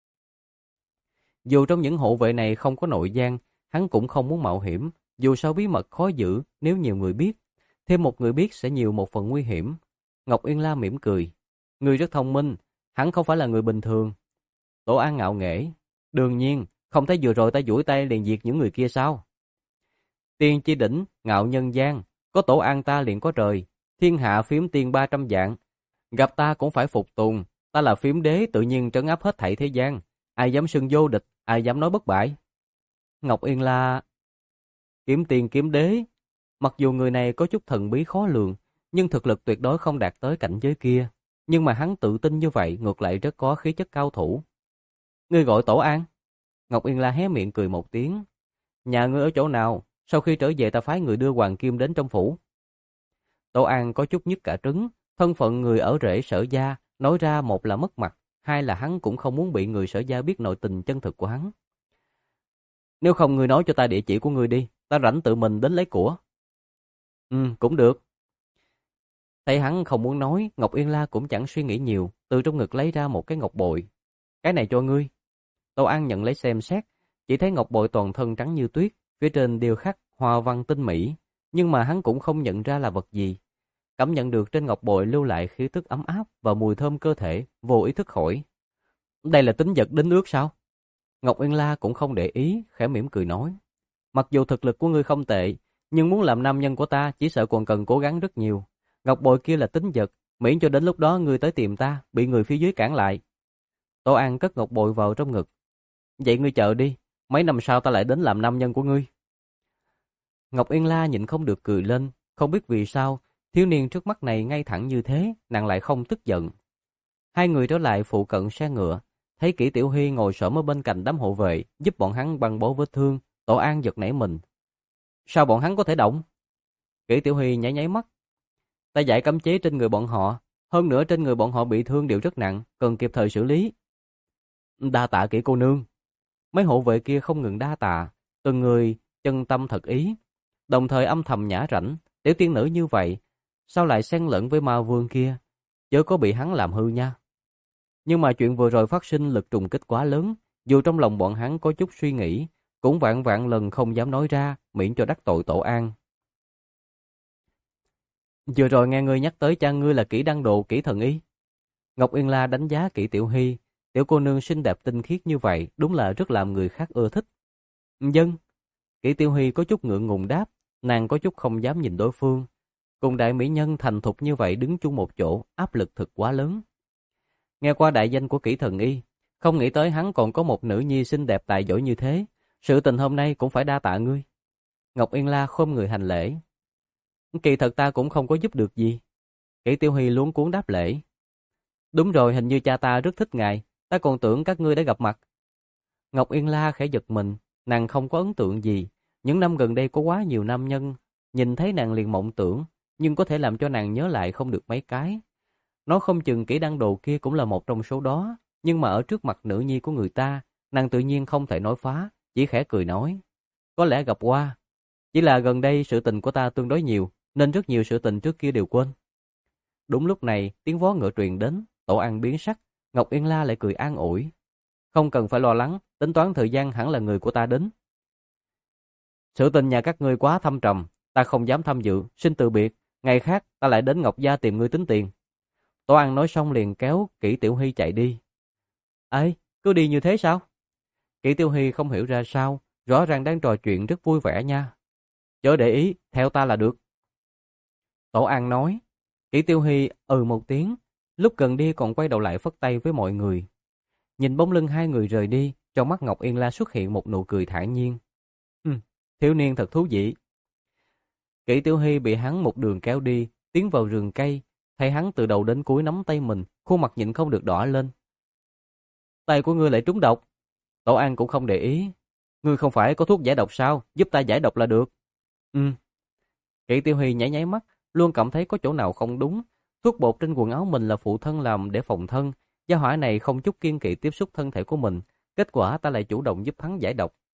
Dù trong những hộ vệ này không có nội gian, hắn cũng không muốn mạo hiểm, dù sao bí mật khó giữ nếu nhiều người biết. Thêm một người biết sẽ nhiều một phần nguy hiểm. Ngọc Yên La mỉm cười. Ngươi rất thông minh, hắn không phải là người bình thường. Tổ An ngạo nghễ. Đương nhiên, không thấy vừa rồi ta duỗi tay liền diệt những người kia sao? Tiên chi đỉnh, ngạo nhân gian, có Tổ An ta liền có trời, thiên hạ phiếm tiên ba trăm vạn. Gặp ta cũng phải phục tùng, ta là phiếm đế tự nhiên trấn áp hết thảy thế gian. Ai dám xưng vô địch, ai dám nói bất bại. Ngọc Yên La... Kiếm tiền kiếm đế. Mặc dù người này có chút thần bí khó lường, nhưng thực lực tuyệt đối không đạt tới cảnh giới kia. Nhưng mà hắn tự tin như vậy ngược lại rất có khí chất cao thủ. Ngươi gọi Tổ An? Ngọc Yên La hé miệng cười một tiếng. Nhà ngươi ở chỗ nào? Sau khi trở về ta phái người đưa hoàng kim đến trong phủ. Tổ An có chút nhức cả trứng. Thân phận người ở rễ Sở gia, nói ra một là mất mặt, hai là hắn cũng không muốn bị người Sở gia biết nội tình chân thực của hắn. Nếu không ngươi nói cho ta địa chỉ của ngươi đi, ta rảnh tự mình đến lấy của. Ừ, cũng được. Thấy hắn không muốn nói, Ngọc Yên La cũng chẳng suy nghĩ nhiều, từ trong ngực lấy ra một cái ngọc bội. Cái này cho ngươi. Tổ An nhận lấy xem xét, chỉ thấy ngọc bội toàn thân trắng như tuyết, phía trên điêu khắc hoa văn tinh mỹ, nhưng mà hắn cũng không nhận ra là vật gì. Cảm nhận được trên ngọc bội lưu lại khí tức ấm áp và mùi thơm cơ thể, vô ý thức hỏi. Đây là tính vật đính ước sao? Ngọc Yên La cũng không để ý, khẽ mỉm cười nói. Mặc dù thực lực của ngươi không tệ, nhưng muốn làm nam nhân của ta chỉ sợ còn cần cố gắng rất nhiều. Ngọc bội kia là tính vật, miễn cho đến lúc đó ngươi tới tìm ta, bị người phía dưới cản lại. Tổ An cất ngọc bội vào trong ngực. Vậy ngươi chờ đi, mấy năm sau ta lại đến làm nam nhân của ngươi. Ngọc Yên La nhịn không được cười lên, không biết vì sao, thiếu niên trước mắt này ngay thẳng như thế, nàng lại không tức giận. Hai người trở lại phụ cận xe ngựa, thấy Kỷ Tiểu Hy ngồi xổm ở bên cạnh đám hộ vệ, giúp bọn hắn băng bó vết thương. Tổ An giật nảy mình. Sao bọn hắn có thể động? Kỷ Tiểu Hy nháy nháy mắt. Ta giải cấm chế trên người bọn họ, hơn nữa trên người bọn họ bị thương đều rất nặng, cần kịp thời xử lý. Đa tạ Kỷ cô nương. Mấy hộ vệ kia không ngừng đa tạ, từng người chân tâm thật ý, đồng thời âm thầm nhã rảnh. Tiểu tiên nữ như vậy, sao lại xen lẫn với ma vương kia, chớ có bị hắn làm hư nha. Nhưng mà chuyện vừa rồi phát sinh lực trùng kích quá lớn, dù trong lòng bọn hắn có chút suy nghĩ, cũng vạn vạn lần không dám nói ra, miễn cho đắc tội Tổ An. Vừa rồi nghe ngươi nhắc tới cha ngươi là Kỷ Đăng Độ, Kỷ Thần Y. Ngọc Yên La đánh giá Kỷ Tiểu Hy, tiểu cô nương xinh đẹp tinh khiết như vậy, đúng là rất làm người khác ưa thích. Dân, Kỷ Tiểu Hy có chút ngượng ngùng đáp, nàng có chút không dám nhìn đối phương. Cùng đại mỹ nhân thành thục như vậy đứng chung một chỗ, áp lực thực quá lớn. Nghe qua đại danh của Kỷ Thần Y, không nghĩ tới hắn còn có một nữ nhi xinh đẹp tài giỏi như thế. Sự tình hôm nay cũng phải đa tạ ngươi. Ngọc Yên La khom người hành lễ. Kỳ thật ta cũng không có giúp được gì. Kỷ Tiểu Hy luống cuống đáp lễ. Đúng rồi, hình như cha ta rất thích ngài, ta còn tưởng các ngươi đã gặp mặt. Ngọc Yên La khẽ giật mình, nàng không có ấn tượng gì. Những năm gần đây có quá nhiều nam nhân, nhìn thấy nàng liền mộng tưởng, nhưng có thể làm cho nàng nhớ lại không được mấy cái. Nói không chừng Kỷ Đăng Đồ kia cũng là một trong số đó, nhưng mà ở trước mặt nữ nhi của người ta, nàng tự nhiên không thể nói phá, chỉ khẽ cười nói. Có lẽ gặp qua, Chỉ là gần đây sự tình của ta tương đối nhiều, nên rất nhiều sự tình trước kia đều quên. Đúng lúc này, tiếng vó ngựa truyền đến, Tổ An biến sắc, Ngọc Yên La lại cười an ủi. Không cần phải lo lắng, tính toán thời gian hẳn là người của ta đến. Sự tình nhà các ngươi quá thâm trầm, ta không dám tham dự, xin từ biệt, ngày khác ta lại đến Ngọc Gia tìm ngươi tính tiền. Tổ An nói xong liền kéo Kỷ Tiểu Hy chạy đi. Ê, cứ đi như thế sao? Kỷ Tiểu Hy không hiểu ra sao, rõ ràng đang trò chuyện rất vui vẻ nha. Chớ để ý, theo ta là được. Tổ An nói. Kỷ Tiêu Hy ừ một tiếng, lúc gần đi còn quay đầu lại phất tay với mọi người. Nhìn bóng lưng hai người rời đi, trong mắt Ngọc Yên La xuất hiện một nụ cười thản nhiên. Hừm, thiếu niên thật thú vị. Kỷ Tiêu Hy bị hắn một đường kéo đi, tiến vào rừng cây, thấy hắn từ đầu đến cuối nắm tay mình, khuôn mặt nhịn không được đỏ lên. Tay của ngươi lại trúng độc. Tổ An cũng không để ý. Ngươi không phải có thuốc giải độc sao, giúp ta giải độc là được. Ừ. Kỷ Tiêu Hy nháy nháy mắt, luôn cảm thấy có chỗ nào không đúng. Thuốc bột trên quần áo mình là phụ thân làm để phòng thân. Gia hỏa này không chút kiêng kỵ tiếp xúc thân thể của mình. Kết quả ta lại chủ động giúp hắn giải độc.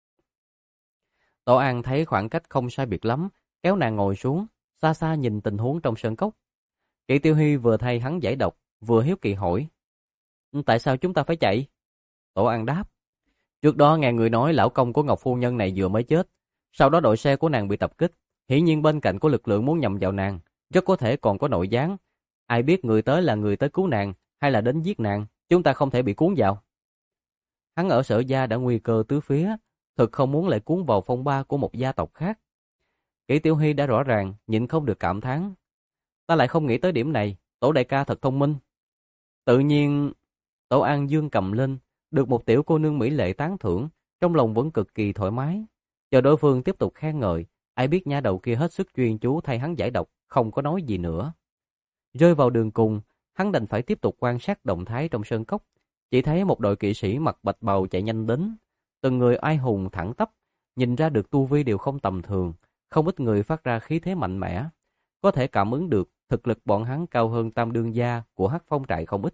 Tổ An thấy khoảng cách không sai biệt lắm, kéo nàng ngồi xuống, xa xa nhìn tình huống trong sơn cốc. Kỷ Tiêu Hy vừa thay hắn giải độc, vừa hiếu kỳ hỏi. Tại sao chúng ta phải chạy? Tổ An đáp. Trước đó nghe người nói lão công của Ngọc Phu Nhân này vừa mới chết. Sau đó đội xe của nàng bị tập kích. Hiển nhiên bên cạnh có lực lượng muốn nhằm vào nàng. Rất có thể còn có nội gián. Ai biết người tới là người tới cứu nàng hay là đến giết nàng. Chúng ta không thể bị cuốn vào. Hắn ở Sở Gia đã nguy cơ tứ phía. Thực không muốn lại cuốn vào phong ba của một gia tộc khác. Kỷ Tiểu Hy đã rõ ràng, nhịn không được cảm thán. Ta lại không nghĩ tới điểm này. Tổ đại ca thật thông minh. Tự nhiên, Tổ An dương cầm lên. Được một tiểu cô nương mỹ lệ tán thưởng, trong lòng vẫn cực kỳ thoải mái. Chờ đối phương tiếp tục khen ngợi, ai biết nha đầu kia hết sức chuyên chú thay hắn giải độc, không có nói gì nữa. Rơi vào đường cùng, hắn đành phải tiếp tục quan sát động thái trong sơn cốc. Chỉ thấy một đội kỵ sĩ mặc bạch bào chạy nhanh đến, từng người oai hùng thẳng tắp, nhìn ra được tu vi đều không tầm thường, không ít người phát ra khí thế mạnh mẽ, có thể cảm ứng được thực lực bọn hắn cao hơn tam đương gia của Hắc Phong trại không ít.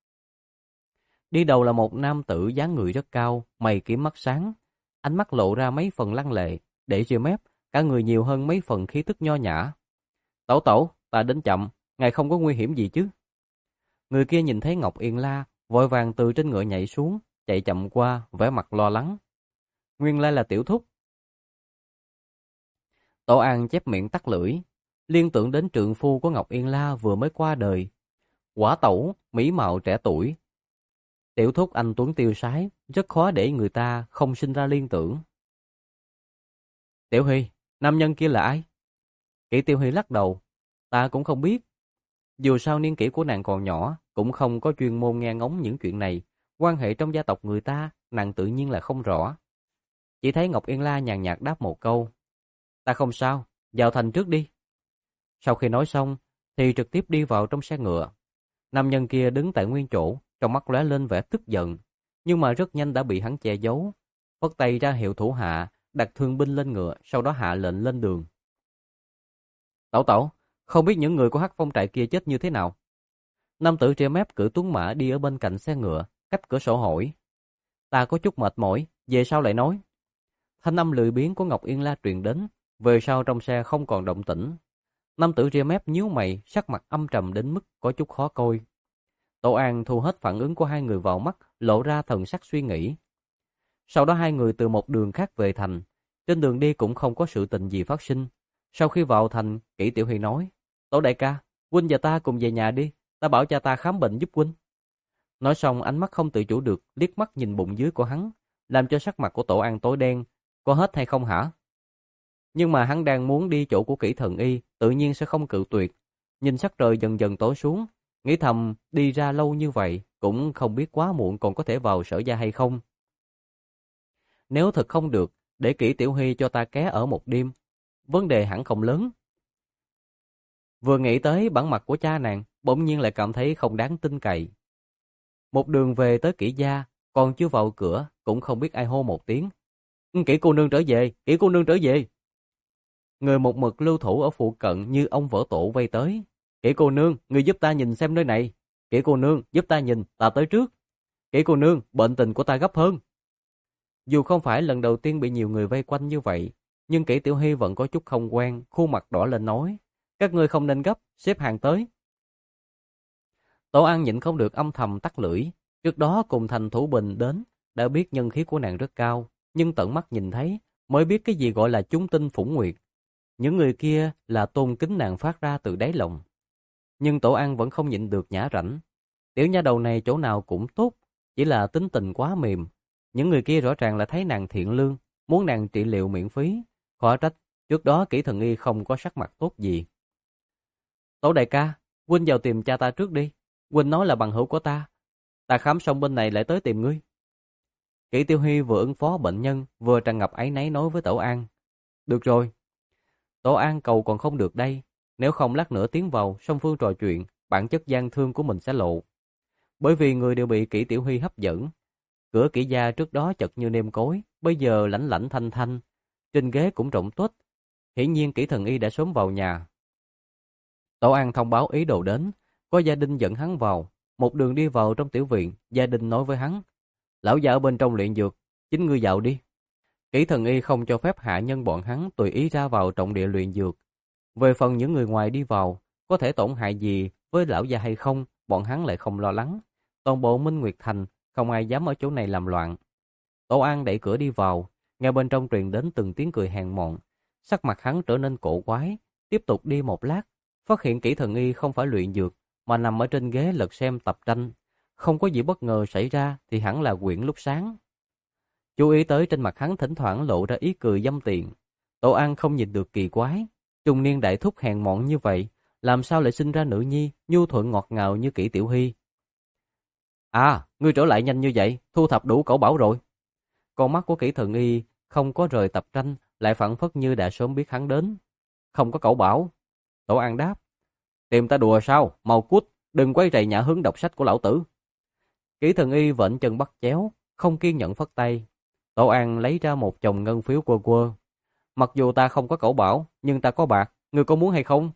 Đi đầu là một nam tử dáng người rất cao, mày kiếm mắt sáng, ánh mắt lộ ra mấy phần lăng lệ, để ria mép, cả người nhiều hơn mấy phần khí tức nho nhã. Tẩu tẩu, ta đến chậm, ngài không có nguy hiểm gì chứ? Người kia nhìn thấy Ngọc Yên La, vội vàng từ trên ngựa nhảy xuống, chạy chậm qua, vẻ mặt lo lắng. Nguyên lai là tiểu thúc. Tổ An chép miệng tắt lưỡi, liên tưởng đến trượng phu của Ngọc Yên La vừa mới qua đời. Quả tẩu, mỹ mạo trẻ tuổi. Tiểu thúc anh tuấn tiêu sái, rất khó để người ta không sinh ra liên tưởng. Tiểu Huy, nam nhân kia là ai? Kỷ Tiểu Huy lắc đầu, ta cũng không biết. Dù sao niên kỷ của nàng còn nhỏ, cũng không có chuyên môn nghe ngóng những chuyện này. Quan hệ trong gia tộc người ta, nàng tự nhiên là không rõ. Chỉ thấy Ngọc Yên La nhàn nhạt đáp một câu. Ta không sao, vào thành trước đi. Sau khi nói xong, thì trực tiếp đi vào trong xe ngựa. Nam nhân kia đứng tại nguyên chỗ, trong mắt lóe lên vẻ tức giận, nhưng mà rất nhanh đã bị hắn che giấu. Phất tay ra hiệu thủ hạ, đặt thương binh lên ngựa, sau đó hạ lệnh lên đường. Tẩu tẩu, không biết những người của Hắc Phong trại kia chết như thế nào? Nam tử trẻ mép cử tuấn mã đi ở bên cạnh xe ngựa, cách cửa sổ hỏi. Ta có chút mệt mỏi, về sau lại nói. Thanh âm lười biếng của Ngọc Yên La truyền đến, về sau trong xe không còn động tĩnh. Nam tử ria mép nhíu mày, sắc mặt âm trầm đến mức có chút khó coi. Tổ An thu hết phản ứng của hai người vào mắt, lộ ra thần sắc suy nghĩ. Sau đó hai người từ một đường khác về thành, trên đường đi cũng không có sự tình gì phát sinh. Sau khi vào thành, Kỷ Tiểu Huy nói, Tổ đại ca, huynh và ta cùng về nhà đi, ta bảo cha ta khám bệnh giúp huynh. Nói xong ánh mắt không tự chủ được, liếc mắt nhìn bụng dưới của hắn, làm cho sắc mặt của Tổ An tối đen, có hết hay không hả? Nhưng mà hắn đang muốn đi chỗ của Kỷ Thần Y, tự nhiên sẽ không cự tuyệt. Nhìn sắc trời dần dần tối xuống, nghĩ thầm đi ra lâu như vậy, cũng không biết quá muộn còn có thể vào Sở Gia hay không. Nếu thật không được, để Kỷ Tiểu Huy cho ta ké ở một đêm, vấn đề hẳn không lớn. Vừa nghĩ tới bản mặt của cha nàng, bỗng nhiên lại cảm thấy không đáng tin cậy. Một đường về tới Kỷ gia, còn chưa vào cửa, cũng không biết ai hô một tiếng. Kỷ cô nương trở về, Kỷ cô nương trở về. Người một mực lưu thủ ở phụ cận như ông vỡ tổ vây tới. Kỷ cô nương, người giúp ta nhìn xem nơi này. Kỷ cô nương, giúp ta nhìn, ta tới trước. Kỷ cô nương, bệnh tình của ta gấp hơn. Dù không phải lần đầu tiên bị nhiều người vây quanh như vậy, nhưng Kỷ Tiểu Hy vẫn có chút không quen, khuôn mặt đỏ lên nói, các ngươi không nên gấp, xếp hàng tới. Tổ An nhịn không được âm thầm tắt lưỡi, trước đó cùng Thành Thủ Bình đến, đã biết nhân khí của nàng rất cao, nhưng tận mắt nhìn thấy, mới biết cái gì gọi là chúng tinh phủng nguyệt. Những người kia là tôn kính nàng phát ra từ đáy lòng. Nhưng Tổ An vẫn không nhịn được nhã rảnh. Tiểu nha đầu này chỗ nào cũng tốt, chỉ là tính tình quá mềm. Những người kia rõ ràng là thấy nàng thiện lương, muốn nàng trị liệu miễn phí. Khó trách, trước đó Kỷ Thần Y không có sắc mặt tốt gì. Tổ đại ca, huynh vào tìm cha ta trước đi. Huynh nói là bằng hữu của ta. Ta khám xong bên này lại tới tìm ngươi. Kỷ Tiểu Hy vừa ứng phó bệnh nhân, vừa tràn ngập áy náy nói với Tổ An. Được rồi. Tổ An cầu còn không được đây. Nếu không lát nữa tiến vào, song phương trò chuyện, bản chất gian thương của mình sẽ lộ. Bởi vì người đều bị Kỷ Tiểu Hy hấp dẫn. Cửa Kỷ gia trước đó chật như nêm cối, bây giờ lãnh lãnh thanh thanh. Trên ghế cũng rộng tuếch. Hiển nhiên Kỷ Thần Y đã sớm vào nhà. Tổ An thông báo ý đồ đến, có gia đình dẫn hắn vào. Một đường đi vào trong tiểu viện, gia đình nói với hắn. Lão già ở bên trong luyện dược, chính ngươi vào đi. Kỷ Thần Y không cho phép hạ nhân bọn hắn tùy ý ra vào trọng địa luyện dược. Về phần những người ngoài đi vào, có thể tổn hại gì với lão già hay không, bọn hắn lại không lo lắng. Toàn bộ Minh Nguyệt Thành, không ai dám ở chỗ này làm loạn. Tổ An đẩy cửa đi vào, nghe bên trong truyền đến từng tiếng cười hèn mọn. Sắc mặt hắn trở nên cổ quái, tiếp tục đi một lát, phát hiện Kỷ Thần Y không phải luyện dược, mà nằm ở trên ghế lật xem tập tranh. Không có gì bất ngờ xảy ra thì hẳn là quyển lúc sáng. Chú ý tới trên mặt hắn thỉnh thoảng lộ ra ý cười dâm tiện. Tổ An không nhìn được kỳ quái. Trung niên đại thúc hèn mọn như vậy, làm sao lại sinh ra nữ nhi, nhu thuận ngọt ngào như Kỷ Tiểu Hy. À, ngươi trở lại nhanh như vậy, thu thập đủ cẩu bảo rồi. Con mắt của Kỷ Thần Y không có rời tập tranh, lại phảng phất như đã sớm biết hắn đến. Không có cẩu bảo. Tổ An đáp. Tìm ta đùa sao, mau cút, đừng quay rầy nhã hứng đọc sách của lão tử. Kỷ Thần Y vểnh chân bắt chéo, không kiên nhẫn phất tay. Tổ An lấy ra một chồng ngân phiếu quơ quơ. Mặc dù ta không có cẩu bảo, nhưng ta có bạc, ngươi có muốn hay không?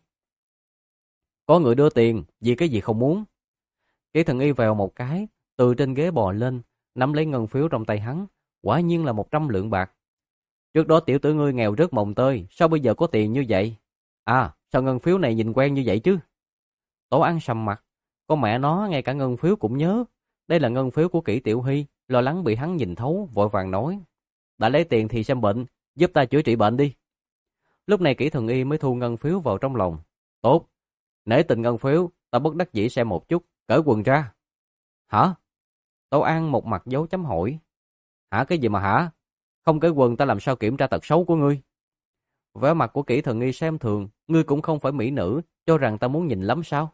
Có người đưa tiền, vì cái gì không muốn? Kỷ Thần Y vèo một cái, từ trên ghế bò lên, nắm lấy ngân phiếu trong tay hắn, quả nhiên là một trăm lượng bạc. Trước đó tiểu tử ngươi nghèo rớt mồng tơi, sao bây giờ có tiền như vậy? À, sao ngân phiếu này nhìn quen như vậy chứ? Tổ An sầm mặt, con mẹ nó ngay cả ngân phiếu cũng nhớ. Đây là ngân phiếu của Kỷ Tiểu Hy, lo lắng bị hắn nhìn thấu, vội vàng nói. Đã lấy tiền thì xem bệnh, giúp ta chữa trị bệnh đi. Lúc này Kỷ Thần Y mới thu ngân phiếu vào trong lòng. Tốt, nể tình ngân phiếu, ta bất đắc dĩ xem một chút, cởi quần ra. Hả? Tổ An một mặt dấu chấm hỏi. Hả cái gì mà hả? Không cởi quần ta làm sao kiểm tra tật xấu của ngươi? Vẻ mặt của Kỷ Thần Y xem thường, ngươi cũng không phải mỹ nữ, cho rằng ta muốn nhìn lắm sao?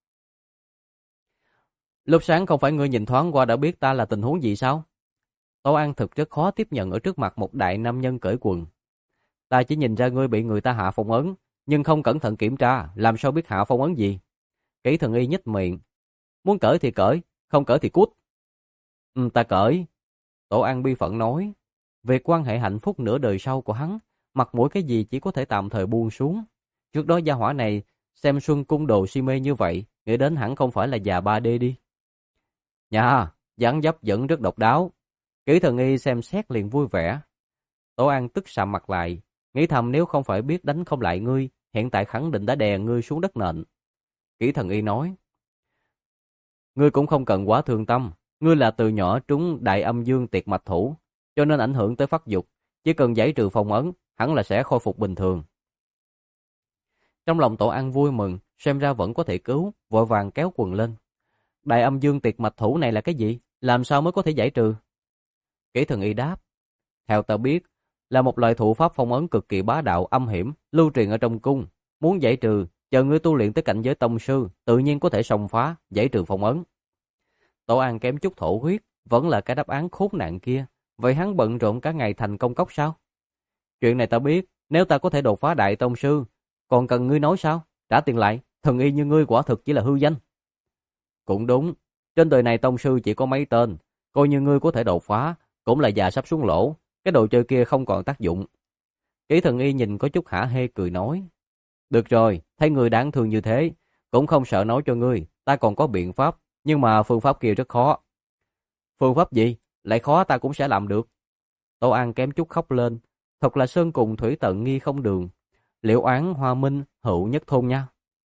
Lúc sáng không phải ngươi nhìn thoáng qua đã biết ta là tình huống gì sao? Tổ An thực rất khó tiếp nhận ở trước mặt một đại nam nhân cởi quần. Ta chỉ nhìn ra ngươi bị người ta hạ phong ấn, nhưng không cẩn thận kiểm tra, làm sao biết hạ phong ấn gì? Kỷ Thần Y nhếch miệng. Muốn cởi thì cởi, không cởi thì cút. Ừ, ta cởi. Tổ An bi phận nói. Về quan hệ hạnh phúc nửa đời sau của hắn, mặt mũi cái gì chỉ có thể tạm thời buông xuống. Trước đó gia hỏa này xem Xuân Cung Đồ si mê như vậy, nghĩ đến hẳn không phải là già ba D đi. Nhà, dáng dấp vẫn rất độc đáo. Kỷ Thần Y xem xét liền vui vẻ. Tổ An tức sạm mặt lại, nghĩ thầm nếu không phải biết đánh không lại ngươi, hiện tại khẳng định đã đè ngươi xuống đất nện. Kỷ Thần Y nói. Ngươi cũng không cần quá thương tâm, ngươi là từ nhỏ trúng đại âm dương tiệt mạch thủ, cho nên ảnh hưởng tới phát dục, chỉ cần giải trừ phong ấn, hẳn là sẽ khôi phục bình thường. Trong lòng Tổ An vui mừng, xem ra vẫn có thể cứu, vội vàng kéo quần lên. Đại âm dương tiệt mạch thủ này là cái gì? Làm sao mới có thể giải trừ? Kỷ Thần Y đáp. Theo ta biết, là một loại thủ pháp phong ấn cực kỳ bá đạo âm hiểm, lưu truyền ở trong cung. Muốn giải trừ, chờ ngươi tu luyện tới cảnh giới tông sư, tự nhiên có thể xông phá, giải trừ phong ấn. Tổ An kém chút thổ huyết, vẫn là cái đáp án khốn nạn kia. Vậy hắn bận rộn cả ngày thành công cốc sao? Chuyện này ta biết, nếu ta có thể đột phá đại tông sư, còn cần ngươi nói sao? Trả tiền lại, Thần Y như ngươi quả thực chỉ là hư danh. Cũng đúng, trên đời này tông sư chỉ có mấy tên, coi như ngươi có thể đột phá, cũng là già sắp xuống lỗ, cái đồ chơi kia không còn tác dụng. Kỷ Thần Y nhìn có chút hả hê cười nói. Được rồi, thấy ngươi đáng thương như thế, cũng không sợ nói cho ngươi, ta còn có biện pháp, nhưng mà phương pháp kia rất khó. Phương pháp gì? Lại khó ta cũng sẽ làm được. Tổ An kém chút khóc lên, Thật là sơn cùng thủy tận nghi không đường. Liễu oán hoa minh hữu nhất thôn nha.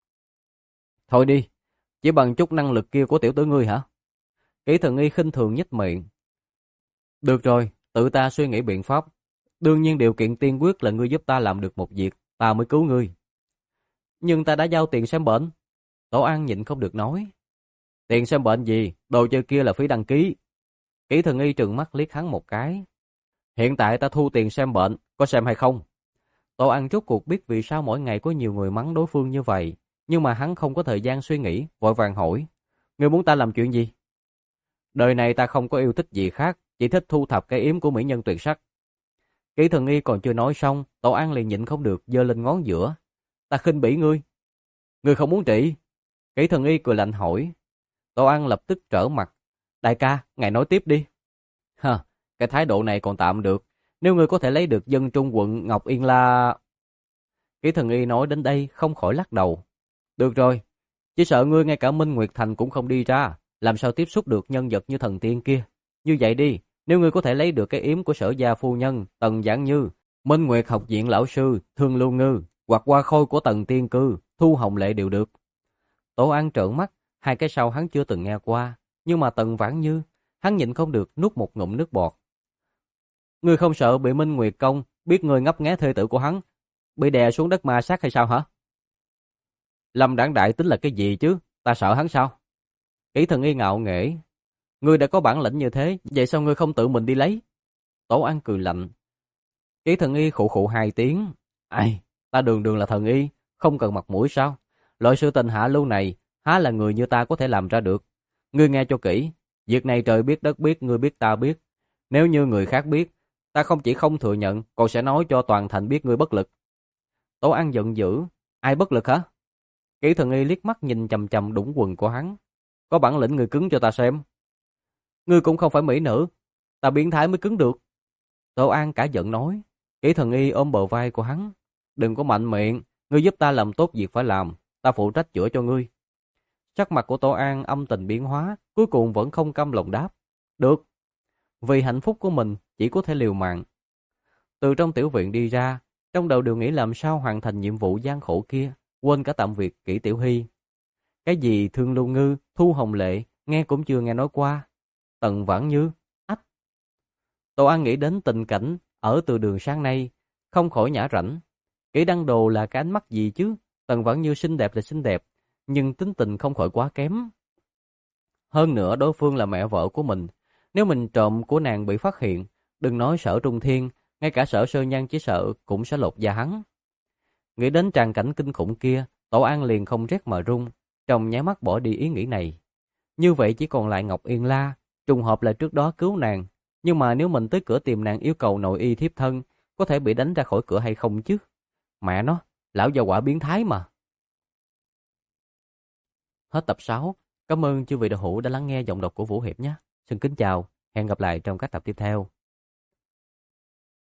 Thôi đi, chỉ bằng chút năng lực kia của tiểu tử ngươi hả? Kỷ Thần Nghi khinh thường nhếch miệng. Được rồi, tự ta suy nghĩ biện pháp. Đương nhiên điều kiện tiên quyết là ngươi giúp ta làm được một việc, ta mới cứu ngươi. Nhưng ta đã giao tiền xem bệnh. Tổ An nhịn không được nói. Tiền xem bệnh gì, đồ chơi kia là phí đăng ký. Kỷ Thần Nghi trừng mắt liếc hắn một cái. Hiện tại ta thu tiền xem bệnh, có xem hay không? Tổ An rốt cuộc biết vì sao mỗi ngày có nhiều người mắng đối phương như vậy, nhưng mà hắn không có thời gian suy nghĩ, vội vàng hỏi. Ngươi muốn ta làm chuyện gì? Đời này ta không có yêu thích gì khác, chỉ thích thu thập cái yếm của mỹ nhân tuyệt sắc. Kỷ Thần Nghi còn chưa nói xong, Tổ An liền nhịn không được giơ lên ngón giữa. Ta khinh bỉ ngươi. Ngươi không muốn trị? Kỷ Thần Nghi cười lạnh hỏi. Tổ An lập tức trở mặt. Đại ca, ngài nói tiếp đi. Hờ, cái thái độ này còn tạm được. Nếu ngươi có thể lấy được dân trung quận Ngọc Yên La... Kỷ Thần Nghi nói đến đây không khỏi lắc đầu. Được rồi, chỉ sợ ngươi ngay cả Minh Nguyệt Thành cũng không đi ra, làm sao tiếp xúc được nhân vật như thần tiên kia. Như vậy đi, nếu ngươi có thể lấy được cái yếm của Sở gia phu nhân Tần Giảng Như, Minh Nguyệt học viện lão sư Thương Lưu Ngư, hoặc Hoa Khôi của Tần Tiên Cư, Thu Hồng Lệ đều được. Tổ An trợn mắt, hai cái sau hắn chưa từng nghe qua, nhưng mà Tần Vãn Như, hắn nhịn không được nuốt một ngụm nước bọt. Ngươi không sợ bị Minh Nguyệt công biết ngươi ngấp nghé thê tử của hắn, bị đè xuống đất ma sát hay sao hả? Lâm Đảng Đại tính là cái gì chứ, ta sợ hắn sao? Kỷ Thần Nghi ngạo nghễ. Ngươi đã có bản lĩnh như thế, vậy sao ngươi không tự mình đi lấy? Tổ An cười lạnh. Kỷ Thần Nghi khụ khụ hai tiếng. Ai, ta đường đường là thần y, không cần mặt mũi sao? Loại sự tình hạ lưu này, há là người như ta có thể làm ra được. Ngươi nghe cho kỹ, việc này trời biết đất biết, ngươi biết ta biết. Nếu như người khác biết, ta không chỉ không thừa nhận, còn sẽ nói cho toàn thành biết ngươi bất lực. Tổ An giận dữ. Ai bất lực hả? Kỷ Thần Y liếc mắt nhìn chằm chằm đũng quần của hắn. Có bản lĩnh người cứng cho ta xem. Ngươi cũng không phải mỹ nữ, ta biến thái mới cứng được. Tổ An cả giận nói. Kỷ Thần Y ôm bờ vai của hắn. Đừng có mạnh miệng, ngươi giúp ta làm tốt việc phải làm, ta phụ trách chữa cho ngươi. Sắc mặt của Tổ An âm tình biến hóa, cuối cùng vẫn không cam lòng đáp. Được. Vì hạnh phúc của mình chỉ có thể liều mạng. Từ trong tiểu viện đi ra, trong đầu đều nghĩ làm sao hoàn thành nhiệm vụ gian khổ kia, quên cả tạm việc Kỷ Tiểu Hy. Cái gì Thương Lưu Ngư, Thu Hồng Lệ, nghe cũng chưa nghe nói qua. Tần Vãn Như, ách. Tổ An nghĩ đến tình cảnh ở từ đường sáng nay, không khỏi nhã rảnh. Kỷ Đăng Đồ là cái ánh mắt gì chứ? Tần Vãn Như xinh đẹp là xinh đẹp, nhưng tính tình không khỏi quá kém. Hơn nữa đối phương là mẹ vợ của mình, nếu mình trộm của nàng bị phát hiện, đừng nói Sở Trung Thiên, ngay cả Sở Sơ Nhan chỉ sợ cũng sẽ lột da hắn. Nghĩ đến tràng cảnh kinh khủng kia, Tổ An liền không rét mà run, trong nháy mắt bỏ đi ý nghĩ này. Như vậy chỉ còn lại Ngọc Yên La, trùng hợp là trước đó cứu nàng, nhưng mà nếu mình tới cửa tìm nàng yêu cầu nội y thiếp thân, có thể bị đánh ra khỏi cửa hay không chứ? Mẹ nó, lão già quả biến thái mà. Hết tập sáu. Cảm ơn chư vị đạo hữu đã lắng nghe giọng đọc của Vũ Hiệp nhé. Xin kính chào, hẹn gặp lại trong các tập tiếp theo.